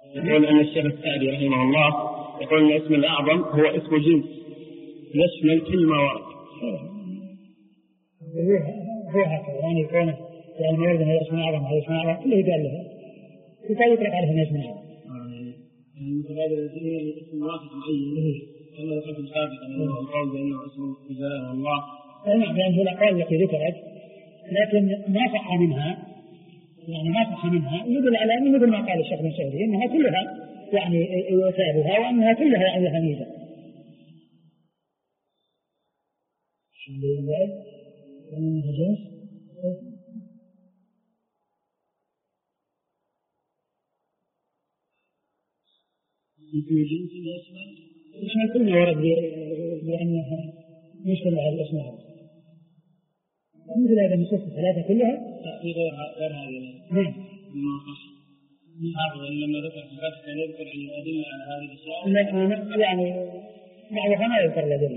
يقول أن الشيخ السعدي رحمه الله يقول أن الاسم الأعظم هو اسم جنس يشمل كل مواد. هو هكذا يعني يكون يعني ما يرضى الاسم الأعظم هذا الاسم الأعظم كله يقال له يقال يطلق عليه الاسم الأعظم. مثل هذا الاسم واحد معين كما يقول سابقا القول بأنه اسم جلاله الله. نعم لأن الأقوال التي ذكرت لكن ما صح منها يعني ما صح منها يدل على أنه مثل ما قال الشيخ بن سعدي أنها كلها يعني يثابها وأنها كلها يعني لها ميزة. يشمل كل ما ورد بأنها يشمل على الأسماء مثل هذا النصوص الثلاثة كلها غير هذه. نعم. لما ذكر في الفتح كان يذكر الأدلة على هذه الأشياء. لا يعني بعضها ما يذكر الأدلة.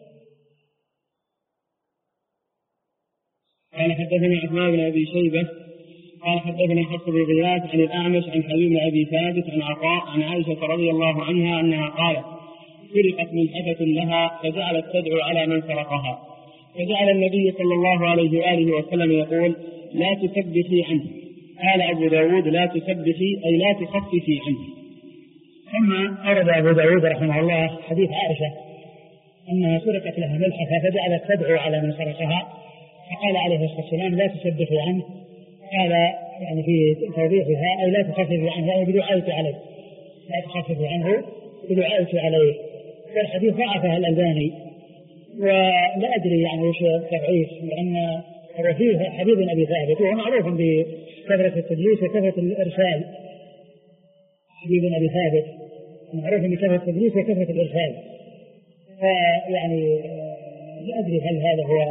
قال حدثنا عثمان بن أبي شيبة قال حدثنا حفص بن غياث عن الأعمش عن حبيب بن أبي ثابت عن عطاء عن عائشة رضي الله عنها أنها قالت سرقت ملحفة لها فجعلت تدعو على من سرقها فجعل النبي صلى الله عليه وآله وسلم يقول لا تسبحي عنه. قال أبو داود لا تسبحي أي لا تخففي عنه. ثم أورد أبو داود رحمه الله حديث عائشة أنها سرقت لها ملحفة فجعلت تدعو على من سرقها فقال عليه الصلاة والسلام لا تسبحي عنه. قال يعني في توضيحها أي لا تخففي عنه يعني بدعائك عليه لا تخففي عنه بدعائك عليه. والحديث ضعفه الألباني ولا أدري يعني وش التضعيف لأن فيه حبيب بن أبي ثابت وهو معروف بكثرة التدليس وكثرة الإرسال. حبيب بن أبي ثابت معروف بكثرة التدليس وكثرة الإرسال فيعني لا أدري هل هذا هو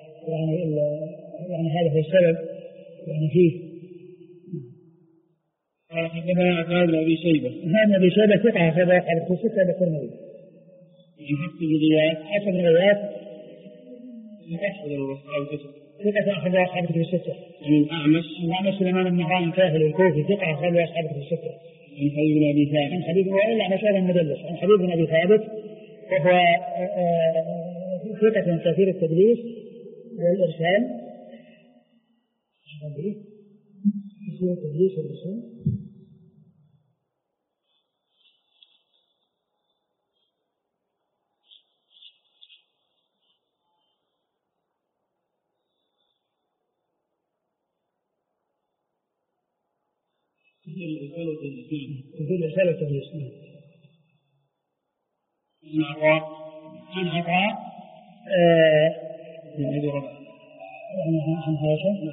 يعني هذا هو السبب يعني فيه. حدثنا عثمان بن أبي شيبة عثمان بن أبي شيبة ثقة أخرجه أصحاب الكتب الستة بالترمذي. حفص بن غياث حفص بن غياث ثقة أخرجه أصحاب الكتب الستة. الأعمش سليمان بن مهران الكاهلي الكوفي ثقة أخرجه أصحاب الكتب الستة. عن حبيب بن أبي ثابت عن حبيب وإلا مشهور المدلس عن حبيب بن أبي ثابت وهو ثقة كثير التدليس والإرسال كثير التدليس والإرسال. كثير الإرسال والتدليس. عن عطاء عن عائشة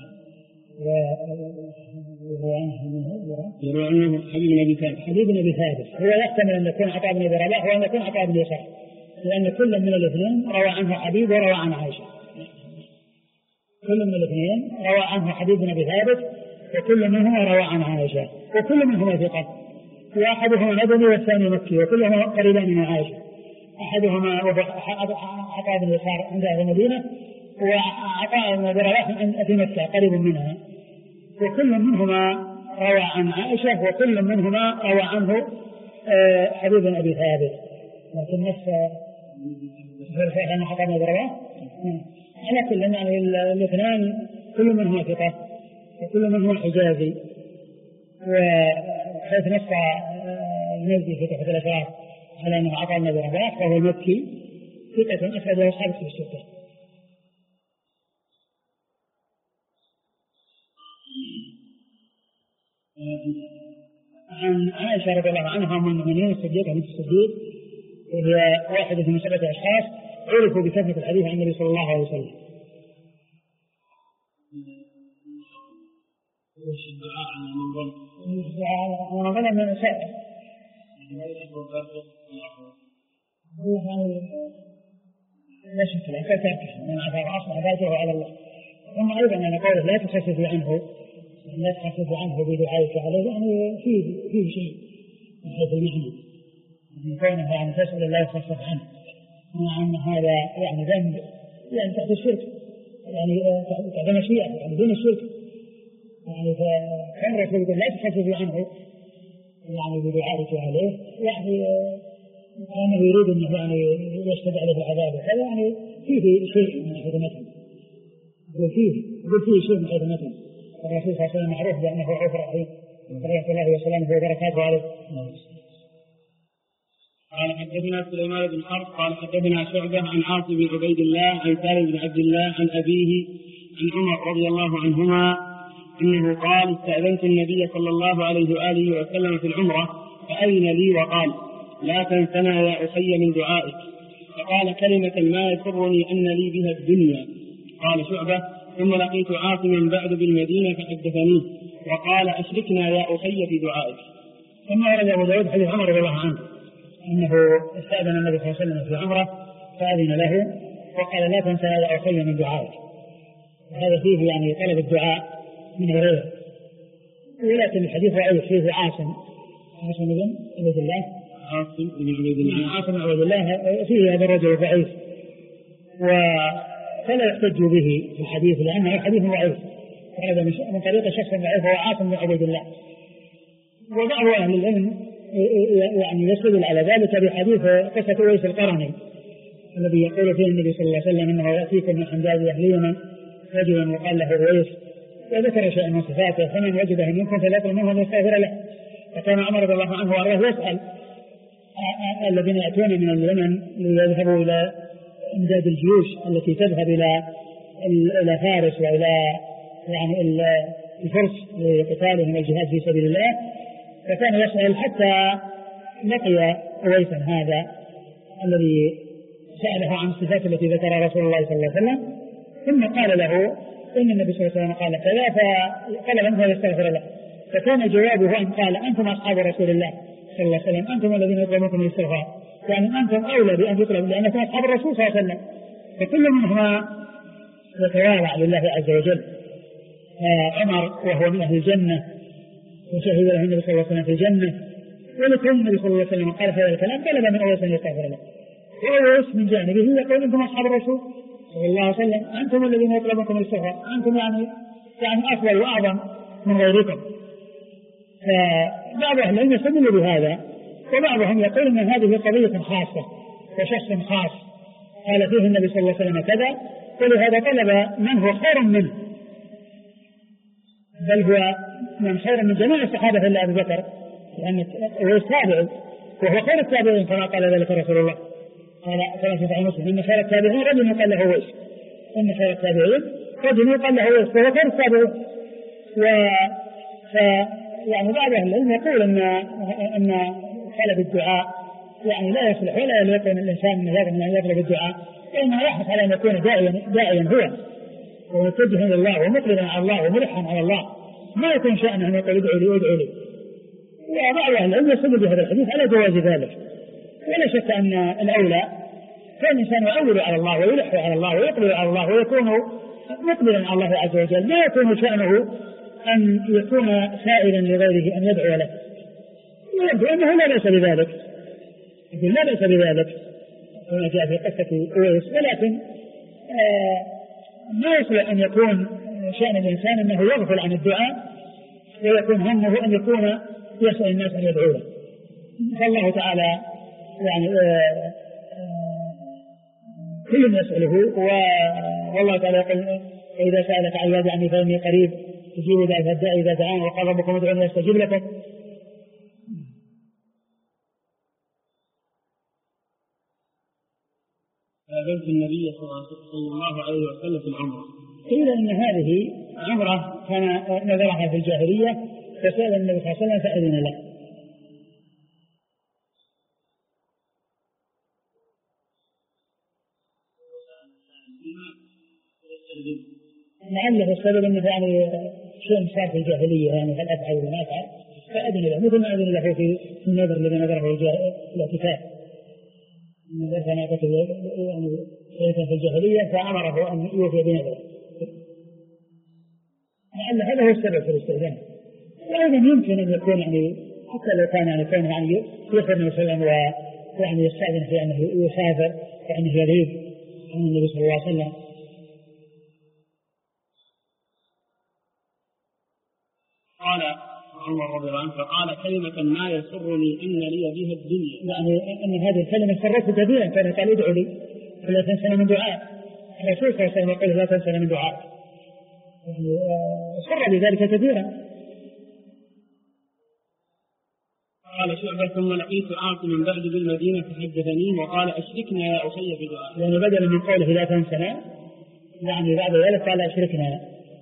وهو يروى عنه حبيب بن أبي ثابت. حبيب بن أبي ثابت هو يحتمل أن يكون عطاء بن أبي رباح وأن يكون عطاء بن يسار لأن كل من الاثنين روى عنه حبيب وروى عن عائشة. كل من الاثنين روى عنه حبيب بن أبي ثابت وكل منهما روى عن عائشة وكل منهما ثقة وأحدهما مدني والثاني مكي وكلهما قريبان من عائشة. أحدهما عطاء بن يسار عند أهل المدينة وعطاء بن رباح في مكة قريب منها وكل منهما روى عن عائشة وكل منهما روى عنه حبيب بن أبي ثابت لكن نفس الفرق عن عطاء بن رباح على كل يعني الاثنان كل منهما ثقة وكل منهما حجازي. وحيث نص المزي في تحت الأشراف على أنه عطاء بن رباح فهو المكي ثقة أخرجه أصحاب الكتب الستة. عن عائشة رضي الله عنها من المؤمنين الصديقة بنت الصديق وهي واحدة من 7 أشخاص عرفوا بكثرة الحديث عن النبي صلى الله عليه وسلم. من النساء لا شك لا تركه من عذاب أصبح باجره على الله. ثم أيضا أنا قوله لا تخفف عنه بدعائك عليه يعني فيه شيء من حيث المعنى من كونه يعني تسأل الله يخفف عنه مع أن هذا يعني ذنب يعني تحت الشرك يعني تحت مشيئة يعني دون الشرك يعني فكان رسول الله لا تخفف عنه يعني بدعائك عليه يعني كانه يريد أنه يعني يشتد عليه العذاب هذا يعني فيه شيء من حكمته يقول فيه شيء من حكمته. الرسول صلى الله عليه وسلم معروف بأنه غفور رحيم رحمة الله وسلامه وبركاته عليه. قال حدثنا سليمان بن حرب قال حدثنا شعبة عن عاصم بن عبيد الله عن سالم بن عبد الله عن أبيه عن عمر رضي الله عنهما أنه قال استأذنت النبي صلى الله عليه وآله وسلم في العمرة فأذن لي وقال لا تنسنا يا أخي من دعائك فقال كلمة ما يسرني أن لي بها الدنيا. قال شعبة ثم لقيت عاصما بعد بالمدينة فحدثني وقال أشركنا يا أخي في دعائك. ثم ورد أبو داود حديث عمر رضي الله عنه أنه استأذن النبي صلى الله عليه وسلم في عمرة فأذن له وقال لا تنسى يا أخي من دعائك. هذا فيه يعني طلب الدعاء من غيره. ولكن الحديث ضعيف فيه عاصم بن عبيد الله عاصم بن عبيد الله فيه هذا الرجل ضعيف فلا يحتج به في الحديث لأنه الحديث ضعيف ورد من طريق شخص ضعيف هو عاصم بن عبيد الله. وبعض أهل العلم يعني يستدل على ذلك بحديث قصة أويس القرني الذي يقول فيه النبي صلى الله عليه وسلم أنه يأتيكم من حمداد أهل اليمن رجل وقال له أويس وذكر شيئا من صفاته فمن وجده منكم فليطلب منه أن يستغفر له. فكان عمر رضي الله عنه وأراه يسأل الذين يأتون من اليمن ليذهبوا إلى إمداد الجيوش التي تذهب إلى فارس وإلى يعني الفرس لقتالهم والجهاد في سبيل الله. فكان يسأل حتى لقي أويسا هذا الذي سأله عن الصفات التي ذكرها رسول الله صلى الله عليه وسلم ثم قال له إن النبي صلى الله عليه وسلم قال كذا فقال منه يستغفر له. فكان جوابه أن قال أنتم أصحاب رسول الله صلى الله عليه وسلم أنتم الذين يطلبونكم الاستغفار يعني أنتم أولى بأن يطلب لأنكم أصحاب الرسول صلى الله عليه وسلم. فكل منهما يتواضع لله عز وجل. عمر وهو من أهل الجنة وشهد له النبي صلى الله عليه وسلم في الجنة ولكن النبي صلى الله عليه وسلم قال هذا الكلام طلب من أويس أن يستغفر له. وأويس من جانبه يقول أنتم أصحاب الرسول صلى الله عليه وسلم أنتم الذين يطلبونكم الاستغفار أنتم يعني أفضل وأعظم من غيركم. فبعض أهل العلم يستدل بهذا وبعضهم يقول أن هذه قضية خاصة وشخص خاص قال فيه النبي صلى الله عليه وسلم كذا ولهذا طلب من هو خير منه بل هو من خير من جميع الصحابة إلا أبو بكر لأن هو التابعي وهو خير التابعين كما قال ذلك رسول الله قال كما في صحيح مسلم إن خير التابعين رجل يقال له أويس إن خير التابعين رجل يقال له أويس وهو خير التابعين. يعني بعض أهل العلم يقول أن طلب الدعاء يعني لا يصلح ولا يليق من الإنسان من يطلب الدعاء لأنه يحرص على أن يكون داعيا هو ومتجها إلى الله ومقبلا على الله وملحا على الله ما يكون شأنه أن يقول ادعوا لي. وبعض أهل العلم يستدل بهذا الحديث على جواز ذلك. ولا شك أن الأولى كان الإنسان يؤول على الله ويلح على الله ويقبل على الله ويكون مقبلا على الله عز وجل لا يكون شأنه أن يكون سائلا لغيره أن يدعو له ويبدو أنه لا بأس بذلك لا بأس بذلك كما جاء في قصة أويس. ولكن ما يصلح أن يكون شأن الإنسان أنه يغفل عن الدعاء ويكون همه أن يكون يسأل الناس أن يدعو له. فالله تعالى يعني كل يسأله والله تعالى يقول إذا سألك عبادي عني فإني قريب تجيب دعوة الداعي إذا دعان وقال ربكم ادعوني أستجيب لكم. قابلت النبي صلى الله عليه وسلم في العمرة. قيل إن هذه عمرة كان نذرها في الجاهلية فسأل النبي صلى الله عليه وسلم فأذن له. لعله السبب أنه يعني شيء صار في الجاهلية يعني هل أفعل ولا أفعل فأذن له مثل ما أذن له في النذر الذي نذره الاعتكاف النذر كان يعني في الجاهلية فأمره أن يوفي بنذره. لعل هذا هو السبب في الاستئذان. وأيضا يمكن أن يكون يعني حتى لو كان يعني كونه يعني يخبر النبي صلى الله عليه وسلم ويعني يستأذن في أنه يسافر وأنه يغيب عن النبي صلى الله عليه وسلم. قال عمر رضي الله عنه فقال كلمة ما يسرني إن لي بها الدنيا، يعني أن هذه الكلمة سرته كثيرا، كان قال ادعو لي ولا تنسى من دعاء الرسول صلى الله عليه وسلم يقول لا تنسى من دعاء، سر بذلك كثيرا. قال شعبة ثم لقيت أعطي من بعد بالمدينة فحدثني وقال أشركنا يا أخي في دعاء، يعني بدلا من قوله لا تنسنا يعني بعد ذلك قال أشركنا.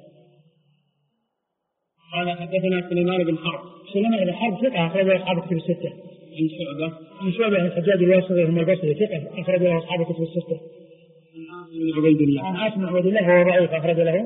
قال حدثنا سليمان بن حرب. سليمان بن حرب ثقة أخرجه أصحاب الكتب الستة. عن شعبة. عن شعبة الحجاج الواسطي هم البصري ثقة أخرجه أصحاب الكتب الستة. عن عبيد الله. عن عاصم بن عبيد الله وهو ضعيف أخرج له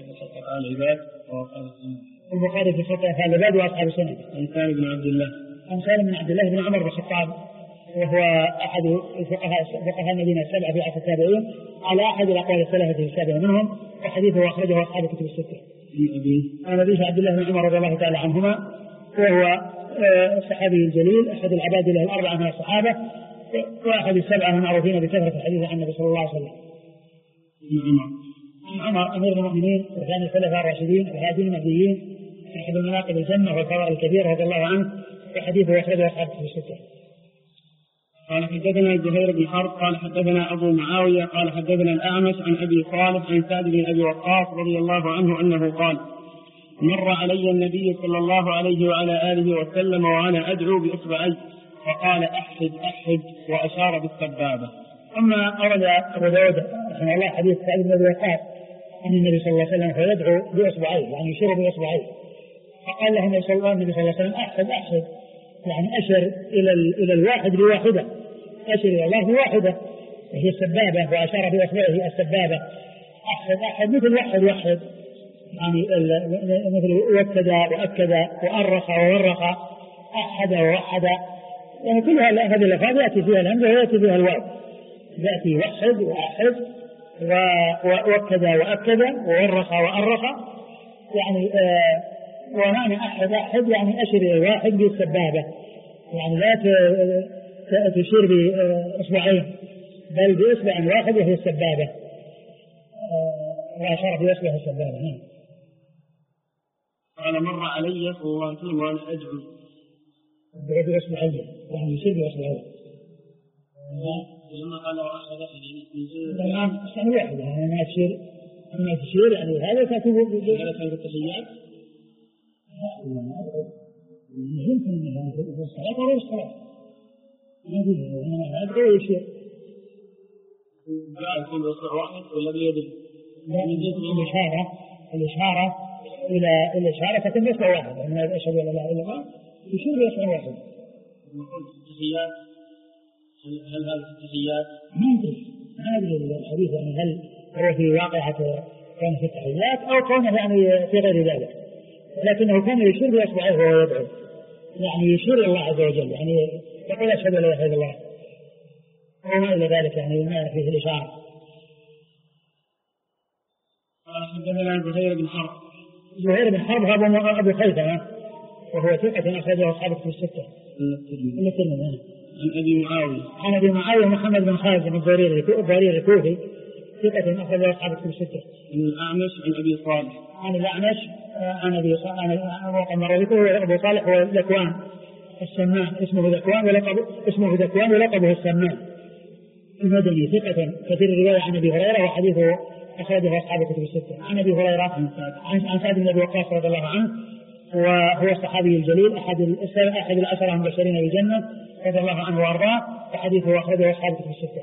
البخاري في ستة أفعال العباد وأصحاب السنة. عن سالم بن عبد الله. عن سالم بن عبد الله بن عمر بن الخطاب وهو أحد فقهاء المدينة السبعة في عصر التابعين على أحد الأقوال الثلاثة السابعة منهم، وحديثه أخرجه أصحاب الكتب الستة. عن أبيه عبد الله بن عمر رضي الله تعالى عنهما وهو الصحابي الجليل أحد العباد له الأربعة من الصحابة وأحد السبعة المعروفين بكثرة الحديث عن النبي صلى الله عليه وسلم. عمر أمير المؤمنين وكان الخلفاء الراشدين الهادين المهديين أحد المناقب الجنة والفضائل الكبيرة رضي الله عنه، وحديثه أخرجه أصحاب الكتب الستة. قال حدثنا زهير بن حرب قال حدثنا أبو معاوية قال حدثنا الأعمش عن أبي صالح عن سعد بن أبي وقاص رضي الله عنه أنه قال مر علي النبي صلى الله عليه وعلى آله وسلم وأنا أدعو بإصبعي فقال أحد أحد وأشار بالسبابة. أما أرد أبو داود رحمه الله حديث سعد بن أبي وقاص أن النبي صلى الله عليه وسلم فيدعو بإصبعيه يعني يشير بإصبعيه، فقال له النبي صلى الله عليه وسلم أحد أحد يعني أشر إلى الواحد بواحدة، أشر إلى الله بواحدة وهي السبابة، وأشار بإصبعه السبابة. أحد أحد مثل واحد واحد يعني مثل وكد وأكد وأرخ وورخ أحد ووحد، يعني كل هذه الألفاظ يأتي فيها الهمزة ويأتي فيها الواو، يأتي وحد وأحد ووكد وأكد وورخ وأرخ يعني ومعنى أحد أحد يعني أشر إلى الواحد بالسبابة، يعني لا تشير بإصبعين بل بإصبع واحد وهي السبابة، وأشار بإصبعه السبابة. قال مر علي صلى الله عليه وسلم وأنا أدعو بإصبعين يعني يشير بإصبعين. لما قال أحد الآن الثاني واحد يعني أنا تشير يعني هذا كاتب هذا كان في التحيات يمكن أن هذا الصلاة ولا الصلاة أنا أدعو يشير لا يكون بإصبع واحد ولا بيد الإشارة إلى الإشارة تكون بإصبع واحد من أشهد أن لا إله إلا الله يشير بإصبع واحد. التحيات هل هذه التحيات ما أدري هذه الحديث يعني هل هو في واقعة كان في التحيات أو كان يعني في غير ذلك، لكنه كان يشير بإصبعه وهو يدعو يعني يشير إلى الله عز وجل يعني يقول أشهد أن لا إله إلا الله وما إلى ذلك يعني ما فيه الإشارة. قال حدثنا زهير بن حرب. زهير بن حرب هذا أبو خيثمة وهو ثقة أخرجه أصحاب الكتب الستة. عن أبي معاوية. عن أبي معاوية محمد بن خازم الضرير الكوفي ثقة أخرجه أصحاب الكتب الستة. عن الأعمش عن أبي صالح. عن الأعمش عن أبي أبو صالح هو ذكوان السمان اسمه ذكوان ولقبه السمان المدني ثقة كثير الرواية عن أبي هريرة وحديثه أخرجه أصحاب الكتب الستة. عن أبي هريرة عن سعد بن أبي وقاص رضي الله عنه وهو الصحابي الجليل أحد العشرة المبشرين بالجنة رضي الله عنه وأرضاه وحديثه أخرجه أصحاب الكتب الستة.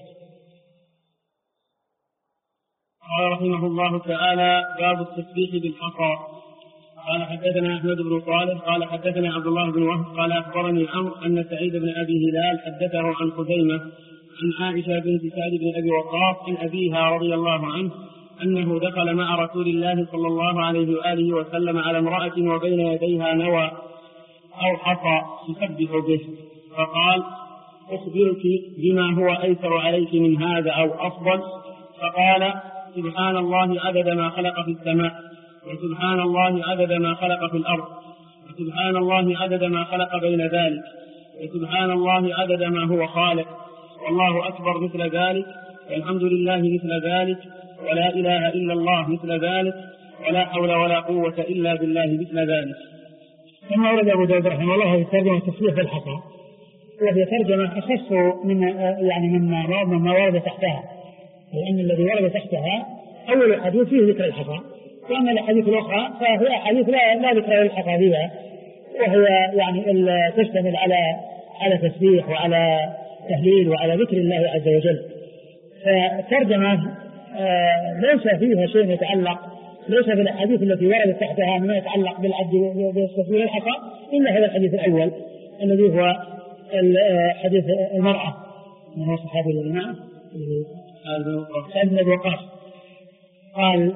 قال رحمه الله تعالى باب التسبيح بالحصى. قال حدثنا أحمد بن صالح قال حدثنا عبد الله بن وهب قال أخبرني عمرو أن سعيد بن أبي هلال حدثه عن خزيمة عن عائشة بنت سعد بن أبي وقاص عن أبيها رضي الله عنه أنه دخل مع رسول الله صلى الله عليه وآله وسلم على امرأة وبين يديها نوى أو حصى تسبح به فقال أخبرك بما هو أيسر عليك من هذا أو أفضل؟ فقال سبحان الله عدد ما خلق في السماء وسبحان الله عدد ما خلق في الأرض وسبحان الله عدد ما خلق بين ذلك وسبحان الله عدد ما هو خالق والله أكبر مثل ذلك والحمد لله مثل ذلك ولا إله إلا الله مثل ذلك ولا حول ولا قوة إلا بالله مثل ذلك. ثم ورد أبو داود رحمه الله في ترجمة التسبيح بالحصى، وهي ترجمة أخص من يعني من ورد تحتها، لأن الذي ورد تحتها أول حديث فيه ذكر الحصى، وأما الأحاديث الأخرى فهي أحاديث لا ذكر للحصى فيها، وهي يعني تشتمل على تسبيح وعلى تهليل وعلى ذكر الله عز وجل. فالترجمة ليس فيها شيء يتعلق، ليس في الأحاديث التي وردت تحتها ما يتعلق بالعبد بالتسبيح الحصى إلا هذا الحديث الأول الذي هو حديث المرأة من هو صحابي الإمام سعد بن أبي وقاص قال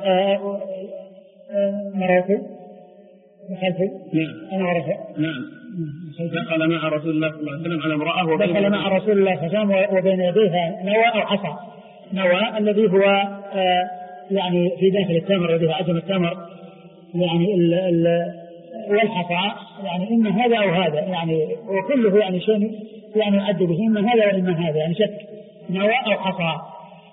مرأته خلفه أنا ورثه دخل مع رسول الله صلى الله عليه وسلم على امرأة دخل مع رسول الله صلى الله عليه وسلم وبين يديها نوى أو حصى. نوى الذي هو يعني في داخل التمر الذي هو عجم التمر يعني والحصى يعني إما هذا أو هذا يعني وكله يعني شيء يعني يعد به إما هذا وإما هذا يعني شك نوى أو حصى.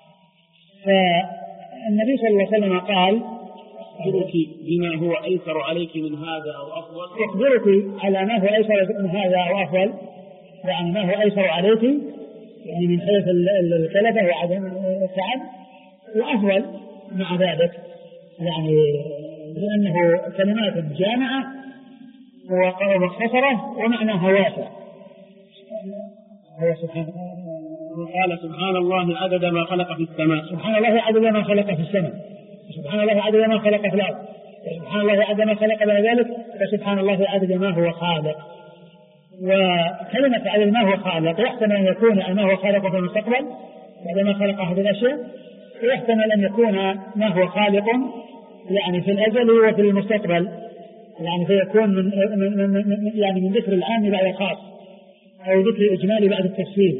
فالنبي صلى الله عليه وسلم قال أخبرك بما هو أيسر عليك من هذا أو أفضل. أخبرك على ما هو أيسر من هذا أو أفضل يعني ما هو أيسر عليك يعني من حيث الكلفة وعدم التعب وأفضل مع ذلك يعني لأنه كلمات جامعة ومختصرة ومعناها واسع. هو قال سبحان الله عدد ما خلق في السماء. سبحان الله عدد ما خلق في السماء. سبحان الله عدد ما خلق في الأرض. سبحان الله عدد ما خلق بعد ذلك. فسبحان الله عدد ما هو خالق. وكلمة عدد ما هو خالق يحتمل أن يكون ما هو خالق في المستقبل بعد ما خلق هذه الأشياء، ويحتمل أن يكون ما هو خالق يعني في الأزل وفي المستقبل يعني فيكون من ذكر العام بعد الخاص أو ذكر الإجمالي بعد التفصيل.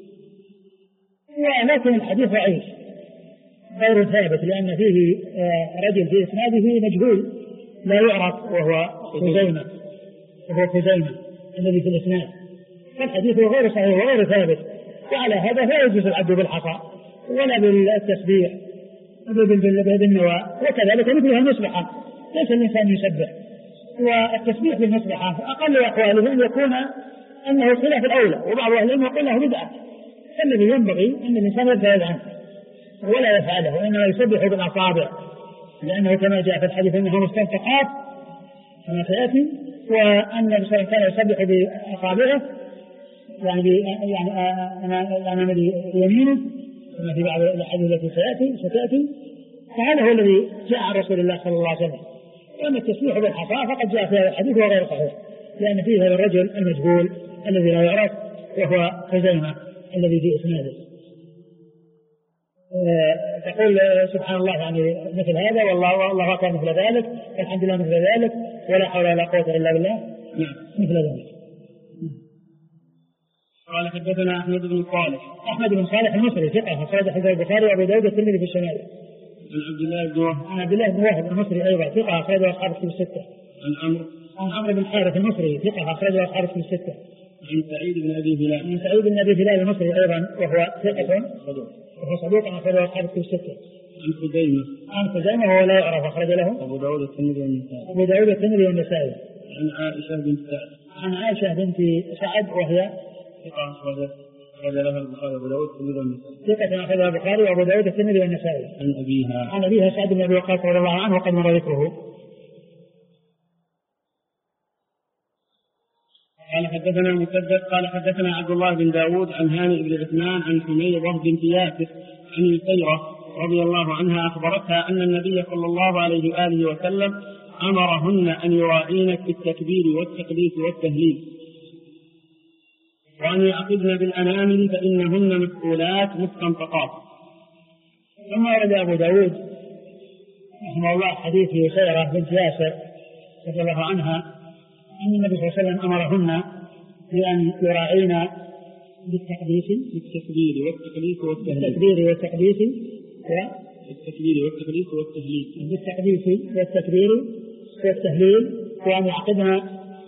ولكن الحديث ضعيف غير ثابت لأن فيه رجل في إسناده مجهول لا يعرف وهو خزيمة الذي في الإسناد، فالحديث غير صحيح وغير ثابت، وعلى هذا لا يجوز العبد بالحصى ولا بالتسبيح بالنوى، وكذلك مثلها المسبحة ليس الإنسان يسبح، والتسبيح بالمسبحة أقل أحواله أن يكون أنه خلاف الأولى، وبعض أهل العلم يقول له بدعة، فالذي ينبغي أن الإنسان يبتعد عنه ولا يفعله وإنما يسبح بالأصابع، لأنه كما جاء في الحديث أنه مستنطقات كما سيأتي، وأن الإنسان كان يسبح بأصابعه يعني أمام يمينه كما في بعض الأحاديث التي ستأتي، فهذا هو الذي جاء عن رسول الله صلى الله عليه وسلم. وأما التسبيح بالحصى فقد جاء في هذا الحديث وغير صحيح، لأن فيه هذا الرجل المجهول الذي لا يعرف وهو خزيمة الذي في إسناده. تقول سبحان الله يعني مثل هذا والله أكبر مثل ذلك والحمد لله مثل ذلك ولا حول ولا قوة إلا بالله مثل ذلك. قال حدثنا أحمد بن صالح المصري ثقة أخرج حديث البخاري وأبو داود والترمذي في الشمال. عن عبد الله بن وهب المصري أيضا ثقة أخرج أصحاب الكتب الستة. عن عمرو بن الحارث المصري ثقة أخرج أصحاب الكتب الستة. عن سعيد بن أبي هلال المصري أيضا وهو ثقة وهو صدوق أخرج أصحاب الكتب الستة. عن خزيمة وهو لا يعرف أخرج له أبو داود الترمذي والنسائي. عن عائشة بنت سعد وهي ثقة أخرج لها البخاري وأبو داود الترمذي والنسائي. ثقة أخرج البخاري وأبو داود الترمذي والنسائي. عن أبيها سعد بن أبي وقاص رضي الله عنه وقد مر ذكره. قال حدثنا مسدد قال حدثنا عبد الله بن داود عن هانئ بن عثمان عن حميضة بنت ياسر عن السيرة رضي الله عنها أخبرتها أن النبي صلى الله عليه وآله وسلم أمرهن أن يراعين في التكبير والتقديس والتهليل وأن يعقدن بالأنامل فإنهن مسؤولات مستنطقات. ثم ورد أبو داود رحمه الله حديث سيرة بنت ياسر رضي الله عنها أن النبي صلى الله عليه وسلم أمرهن بأن يراعين بالتكبير والتقديس والتهليل وأن يعقدن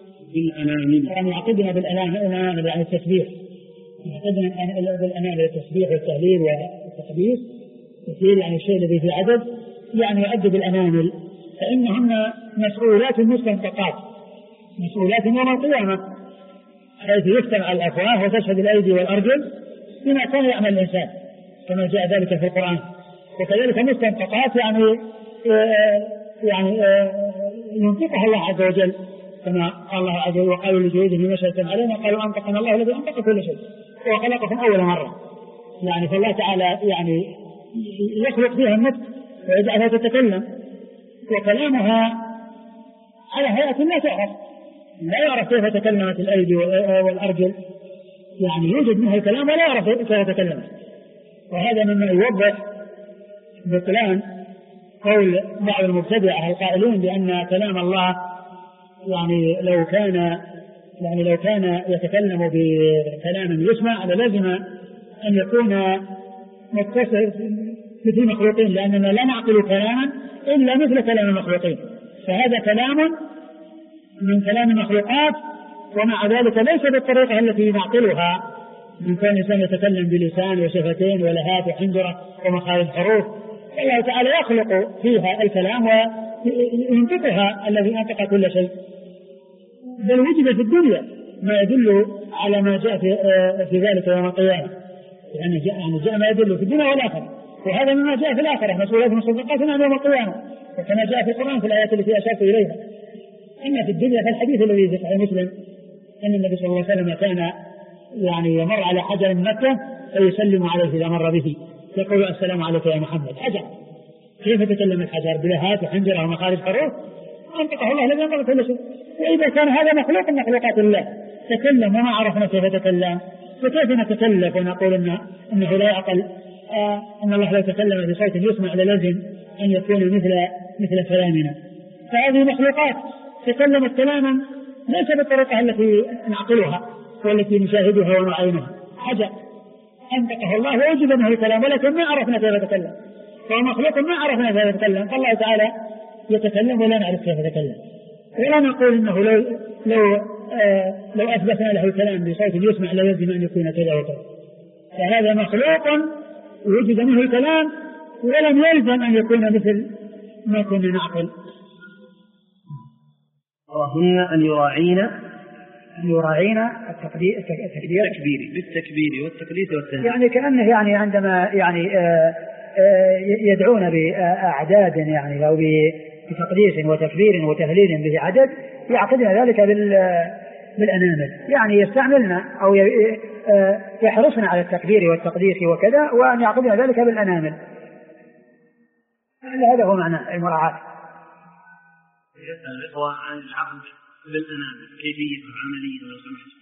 بالأنامل يعني التسبيح، يعقدن بالأنامل التسبيح والتهليل والتقديس. التهليل يعني الشيء الذي في عدد يعني يؤدي بالأنامل، فإنهن مسؤولات مستنطقات مسؤولات يوم القيامة، حيث يفتح الأفواه وتشهد الأيدي والأرجل بما كان يعمل الإنسان كما جاء ذلك في القرآن. وكذلك مستنطقات يعني ينطقها الله عز وجل كما قال الله عز وجل وقالوا لجلودهم لما شهدتم علينا قالوا أنطقنا الله الذي أنطق كل شيء وخلقكم أول مرة. يعني فالله تعالى يعني يخلق فيها النطق ويجعلها تتكلم، وكلامها على هيئة لا تعرف، لا يعرف كيف تكلمت الأيدي والأرجل، يعني يوجد منها الكلام ولا يعرف كيف تكلمت. وهذا مما يوضح بطلان قول بعض المبتدعة القائلين بأن كلام الله يعني لو كان يتكلم بكلام يسمع لازم أن يكون متصل مثل المخلوقين، لأننا لا نعقل كلاما إلا مثل كلام المخلوقين، فهذا كلام من كلام المخلوقات، ومع ذلك ليس بالطريقة التي نعقلها من كون الإنسان يتكلم بلسان وشفتين ولهات وحنجرة ومخارج حروف. الله تعالى يخلق فيها الكلام وينطقها الذي أنطق كل شيء. بل وجد في الدنيا ما يدل على ما جاء في ذلك يوم القيامة، يعني جاء ما يدل في الدنيا والآخرة، وهذا مما جاء في الآخرة مسؤولات مصدقات عن يوم القيامة، وكما جاء في القرآن في الآيات التي أشرت إليها. أما في الدنيا فالحديث الذي في صحيح مسلم أن النبي صلى الله عليه وسلم كان يعني يمر على حجر من مكة فيسلم عليه إذا مر به، يقول السلام عليك يا محمد. حجر، كيف تكلم الحجر؟ بلهات وحنجرة ومخارج حروف، أنطقه الله الذي أنطق كل شيء. وإذا كان هذا مخلوق من مخلوقات الله تكلم وما عرفنا كيف تكلم، فكيف نتكلف ونقول إنه لا يعقل؟ أن الله لا يتكلم بصوت يسمع لازم أن يكون مثل كلامنا. فهذه مخلوقات تكلمت كلاما ليس بالطريقة التي نعقلها والتي نشاهدها ونعينها. حجر أنطقه الله ووجد منه الكلام، ولكن ما عرفنا كيف يتكلم، فهو مخلوق ما عرفنا كيف يتكلم، فالله تعالى يتكلم ولا نعرف كيف يتكلم. ولا نقول إنه لو أثبتنا له الكلام بصوت يسمع لازم أن يكون كذا وكذا، فهذا مخلوق وجد منه الكلام ولم يلزم أن يكون مثل ما كنا نعقل. وهن أن يراعين التكبير بالتكبير والتقديس والتهليل، يعني كأنه يعني عندما يعني يدعون بأعداد يعني أو بتقديس وتكبير وتهليل به عدد، يعقدنا ذلك بالأنامل، يعني يستعملنا أو يحرصنا على التكبير والتقديس وكذا، وأن يعقدنا ذلك بالأنامل. هذا هو معنى المراعاة. يسأل الإخوة عن العقد بالأنامل كيفية عملية لو سمحت.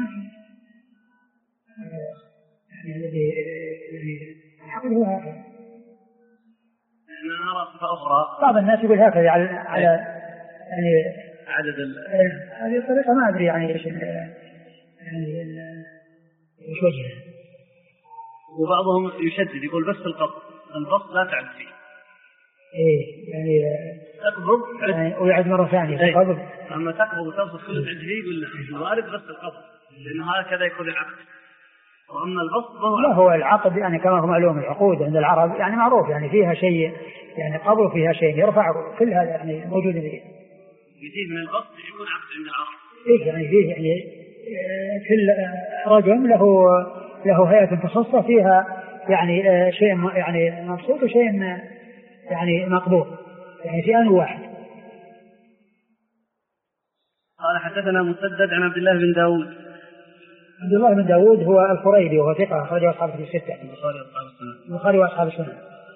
يعني الذي العقد هو هكذا. أنا أرى صفة أخرى بعض الناس يقول هكذا على يعني عدد هذه الطريقة ما أدري يعني إيش وجهها. وبعضهم يشدد يقول بس البسط لا تعد فيه. إيه يعني تقبض يعني ويعد مرة ثانية تقبض. أما تقبض وتبسط كل تعد فيه يقول الوارد بس القبض، لأنه هكذا يكون العقد. وأما البسط هو العقد يعني كما هو معلوم العقود عند العرب يعني معروف، يعني فيها شيء يعني قبض فيها شيء يرفع، كل هذا يعني موجود فيه. يزيد من البسط يكون عقد عند العرب. إيه يعني فيه يعني كل رجل له هيئة مخصصة فيها يعني شيء يعني مبسوط وشيء يعني مقبوض، يعني في آن واحد. قال حدثنا مسدد عن عبد الله بن داود. عبد الله بن داود هو الفريدي وهو ثقة أخرجه أصحاب الستة، البخاري وأصحاب السنن.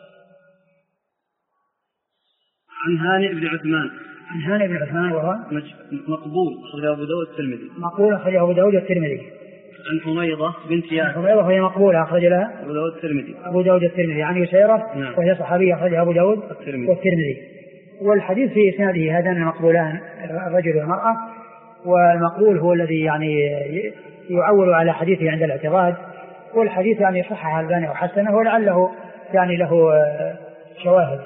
عن هانئ بن عثمان. عن هانئ بن عثمان وهو مقبول أخرجه أبو داود الترمذي. مقبول أخرجه أبو داود الترمذي. عن حميضة بنت ياسر. حميضة وهي مقبولة أخرج لها أبو داود الترمذي. أبو داود الترمذي. عن يسيرة نعم. وهي صحابية أخرجها أبو داود والترمذي. والحديث في إسناده هذان المقبولان الرجل والمرأة، والمقبول هو الذي يعني يعول على حديثه عند الاعتراض، والحديث يعني صححه الألباني وحسنه ولعله يعني له شواهد.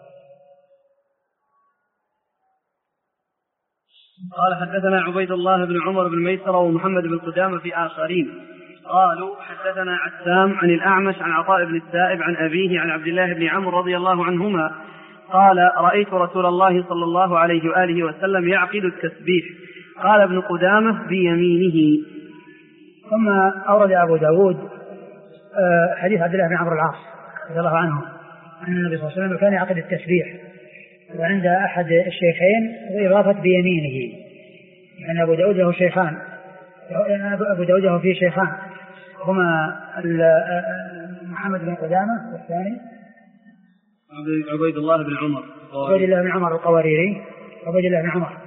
قال حدثنا عبيد الله بن عمر بن ميسرة ومحمد بن قدامة في آخرين قالوا حدثنا عسام عن الأعمش عن عطاء بن السائب عن أبيه عن عبد الله بن عمرو رضي الله عنهما قال رأيت رسول الله صلى الله عليه وآله وسلم يعقد التسبيح قال ابن قدامة بيمينه. ثم أورد أبو داود حديث عبد الله بن عمرو العاص رضي الله عنه أن النبي صلى الله عليه وسلم كان يعقد التسبيح وعند أحد الشيخين إضافة بيمينه، يعني أبو داود له شيخان، أبو داود له فيه شيخان هما محمد بن قدامة والثاني عبيد الله بن عمر القواريري، عبيد الله بن عمر،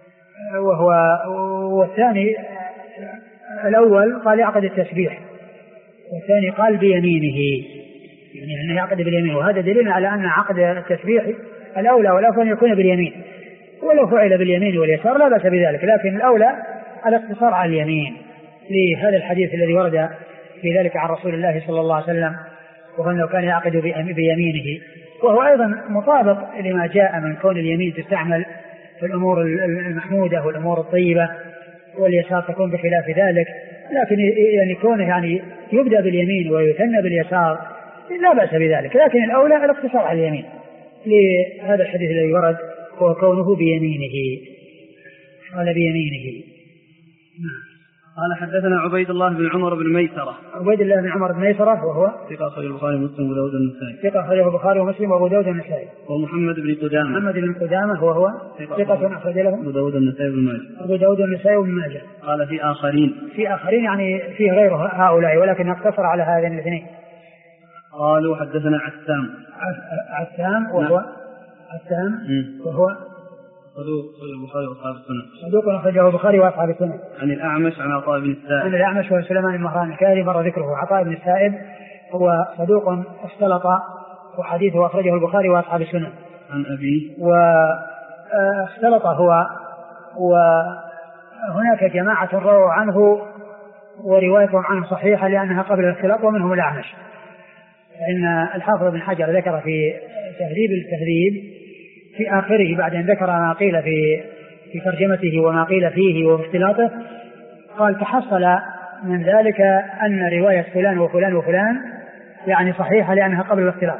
والثاني الأول قال يعقد التسبيح والثاني قال بيمينه، يعني أنه يعقد باليمين، وهذا دليل على أن عقد التسبيح الأولى والأفضل أن يكون باليمين، ولو فعل باليمين واليسار لا بأس بذلك، لكن الأولى الاقتصار على اليمين لهذا الحديث الذي ورد في ذلك عن رسول الله صلى الله عليه وسلم، وهو أنه كان يعقد بيمينه، وهو أيضا مطابق لما جاء من كون اليمين تستعمل في الأمور المحمودة والأمور الطيبة، واليسار تكون بخلاف ذلك، لكن يعني كونه يعني يبدأ باليمين ويثنى باليسار لا بأس بذلك، لكن الأولى الاقتصار على اليمين لهذا الحديث الذي ورد هو كونه بيمينه، قال بيمينه. قال حدثنا عبيد الله بن عمر بن ميسرة. عبيد الله بن عمر بن ميسرة وهو ثقة أخرجه البخاري ومسلم وأبو داود النسائي. ثقة أخرجه البخاري ومسلم وأبو داود النسائي. ومحمد بن قدامة. محمد بن قدامة وهو ثقة أخرج له أبو داود النسائي وابن ماجه. أبو داود النسائي وابن ماجه. قال في آخرين يعني فيه غير هؤلاء، ولكن اقتصر على هذين الاثنين. قالوا حدثنا عسام وهو صدوق البخاري وأصحاب السنة. صدوق أخرجه البخاري وأصحاب السنة. عن الأعمش عن عطاء بن السائب. عن الأعمش وسليمان بن مهران الكاهلي مر ذكره. عطاء بن السائب هو صدوق اختلط وحديثه أخرجه البخاري وأصحاب السنة. عن أبيه واختلط هو، وهناك جماعة رووا عنه وروايتهم عنه صحيحة لأنها قبل الاختلاط ومنهم الأعمش. إن الحافظ بن حجر ذكر في تهذيب التهذيب في آخره بعد أن ذكر ما قيل في ترجمته وما قيل فيه واختلاطه، قال تحصل من ذلك أن رواية فلان وفلان وفلان يعني صحيحة لأنها قبل الاختلاط.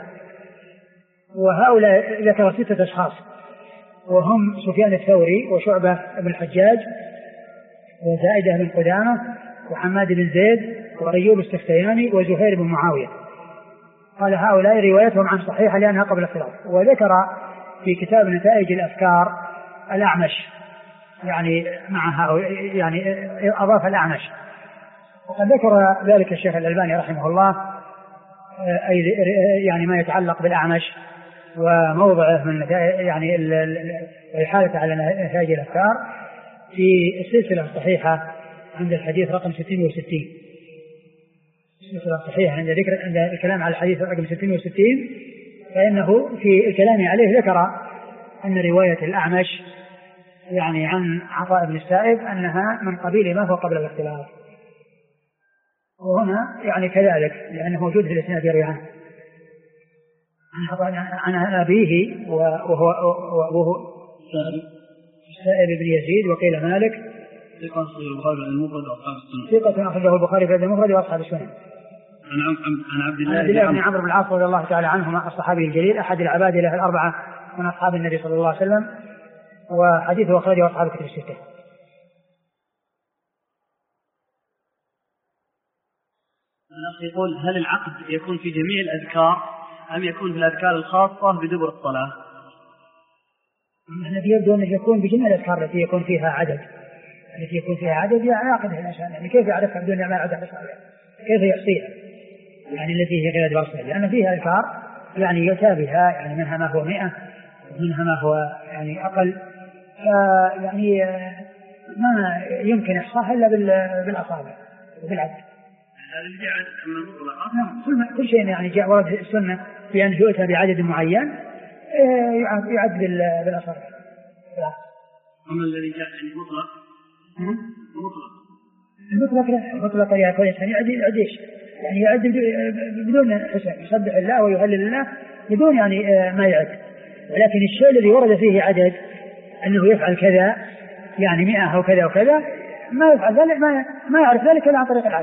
وهؤلاء ذكر 6 أشخاص وهم سفيان الثوري وشعبة بن الحجاج وزائدة بن قدامة وحماد بن زيد وأيوب السختياني وزهير بن معاوية. قال هؤلاء روايتهم عن صحيحة لأنها قبل الاختلاط. وذكر في كتاب نتائج الأفكار الأعمش، يعني معها يعني أضاف الأعمش، وقد ذكر ذلك الشيخ الألباني رحمه الله يعني ما يتعلق بالأعمش وموضعه من يعني الحالة على نتائج الأفكار في السلسلة الصحيحة عند الحديث رقم 66. السلسلة الصحيحة عند الكلام على الحديث رقم 66 فإنه في الكلام عليه ذكر أن رواية الأعمش يعني عن عطاء بن السائب أنها من قبيل ما هو قبل الاختلاف، وهنا يعني كذلك لأنه موجود في الإسناد يروي عنه عن أبيه وهو السائب بن يزيد وقيل مالك. ثقة أخرجه البخاري في المفرد وأصحاب السنن. ثقة أخرجه البخاري في المفرد وأصحاب السنن. عن عبد الله بن عمرو بن العاص رضي الله تعالى عنهما الصحابي الجليل أحد العبادلة الأربعة من أصحاب النبي صلى الله عليه وسلم، وحديثه أخرجه أصحاب الكتب الستة. الأخ يقول هل العقد يكون في جميع الأذكار أم يكون في الأذكار الخاصة بدبر الصلاة؟ الذي يبدو أنه يكون بجميع الأذكار التي يكون فيها عدد، يعقدها الإنسان، يعني كيف يعرفها بدون يعمل عدد كيف يحصيها يعني التي هي غير درسها، لأن فيها أذكار يعني يؤتى بها يعني منها ما هو 100 ومنها ما هو يعني أقل، يعني ما يمكن إحصاها إلا بالأصابع وبالعد. كل شيء يعني جاء ورد في السنة بأن يؤتى بعدد معين يعد بالأصابع. أما الذي جاء يعني مطلق يكون يعني يعد إيش؟ يعني يعد بدون حساب، يسبح الله ويهلل الله بدون يعني ما يعد، ولكن الشيء الذي ورد فيه عدد أنه يفعل كذا يعني 100 أو كذا وكذا ما يفعل ذلك، ما يعرف ذلك إلا عن طريق العد.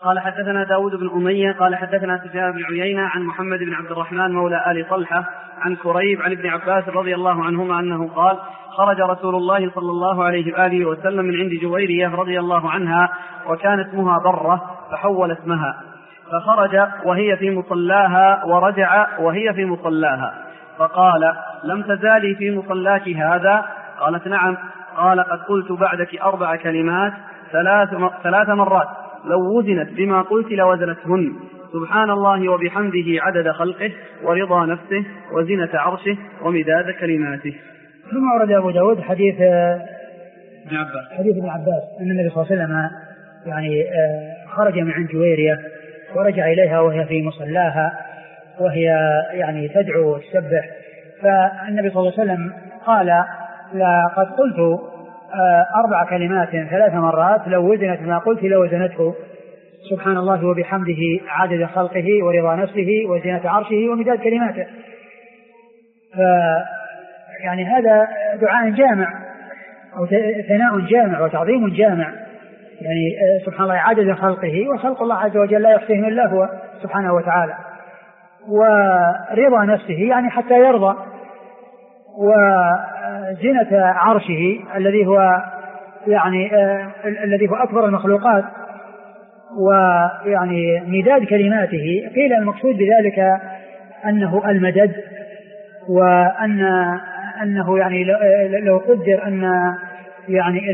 قال حدثنا داود بن أمية قال حدثنا سفيان بن عيينة عن محمد بن عبد الرحمن مولى آل طلحة عن كريب عن ابن عباس رضي الله عنهما أنه قال خرج رسول الله صلى الله عليه وآله وسلم من عند جويرية رضي الله عنها وكان اسمها برة فحول اسمها، فخرج وهي في مصلاها ورجع وهي في مصلاها، فقال لم تزالي في مصلاك هذا؟ قالت نعم. قال قد قلت بعدك 4 كلمات 3 مرات لو وزنت بما قلت لوزنتهن: سبحان الله وبحمده عدد خلقه ورضا نفسه وزنة عرشه ومداد كلماته. ثم ورد أبو داود حديث ابن عباس أن النبي صلى الله عليه وسلم يعني خرج من عند جويرية ورجع إليها وهي في مصلاها وهي يعني تدعو وتسبح، فالنبي صلى الله عليه وسلم قال لقد قلت 4 كلمات 3 مرات لو وزنت ما قلت لوزنته: سبحان الله وبحمده عدد خلقه ورضا نفسه وزنة عرشه ومداد كلماته. يعني هذا دعاء جامع أو ثناء جامع وتعظيم جامع، يعني سبحان الله عدد خلقه، وخلق الله عز وجل لا يحصيهم إلا هو سبحانه وتعالى، ورضا نفسه يعني حتى يرضى، وزنة عرشه الذي هو يعني الذي هو أكبر المخلوقات، ويعني مداد كلماته. قيل المقصود بذلك أنه المدد، وأنه يعني لو قدر أن يعني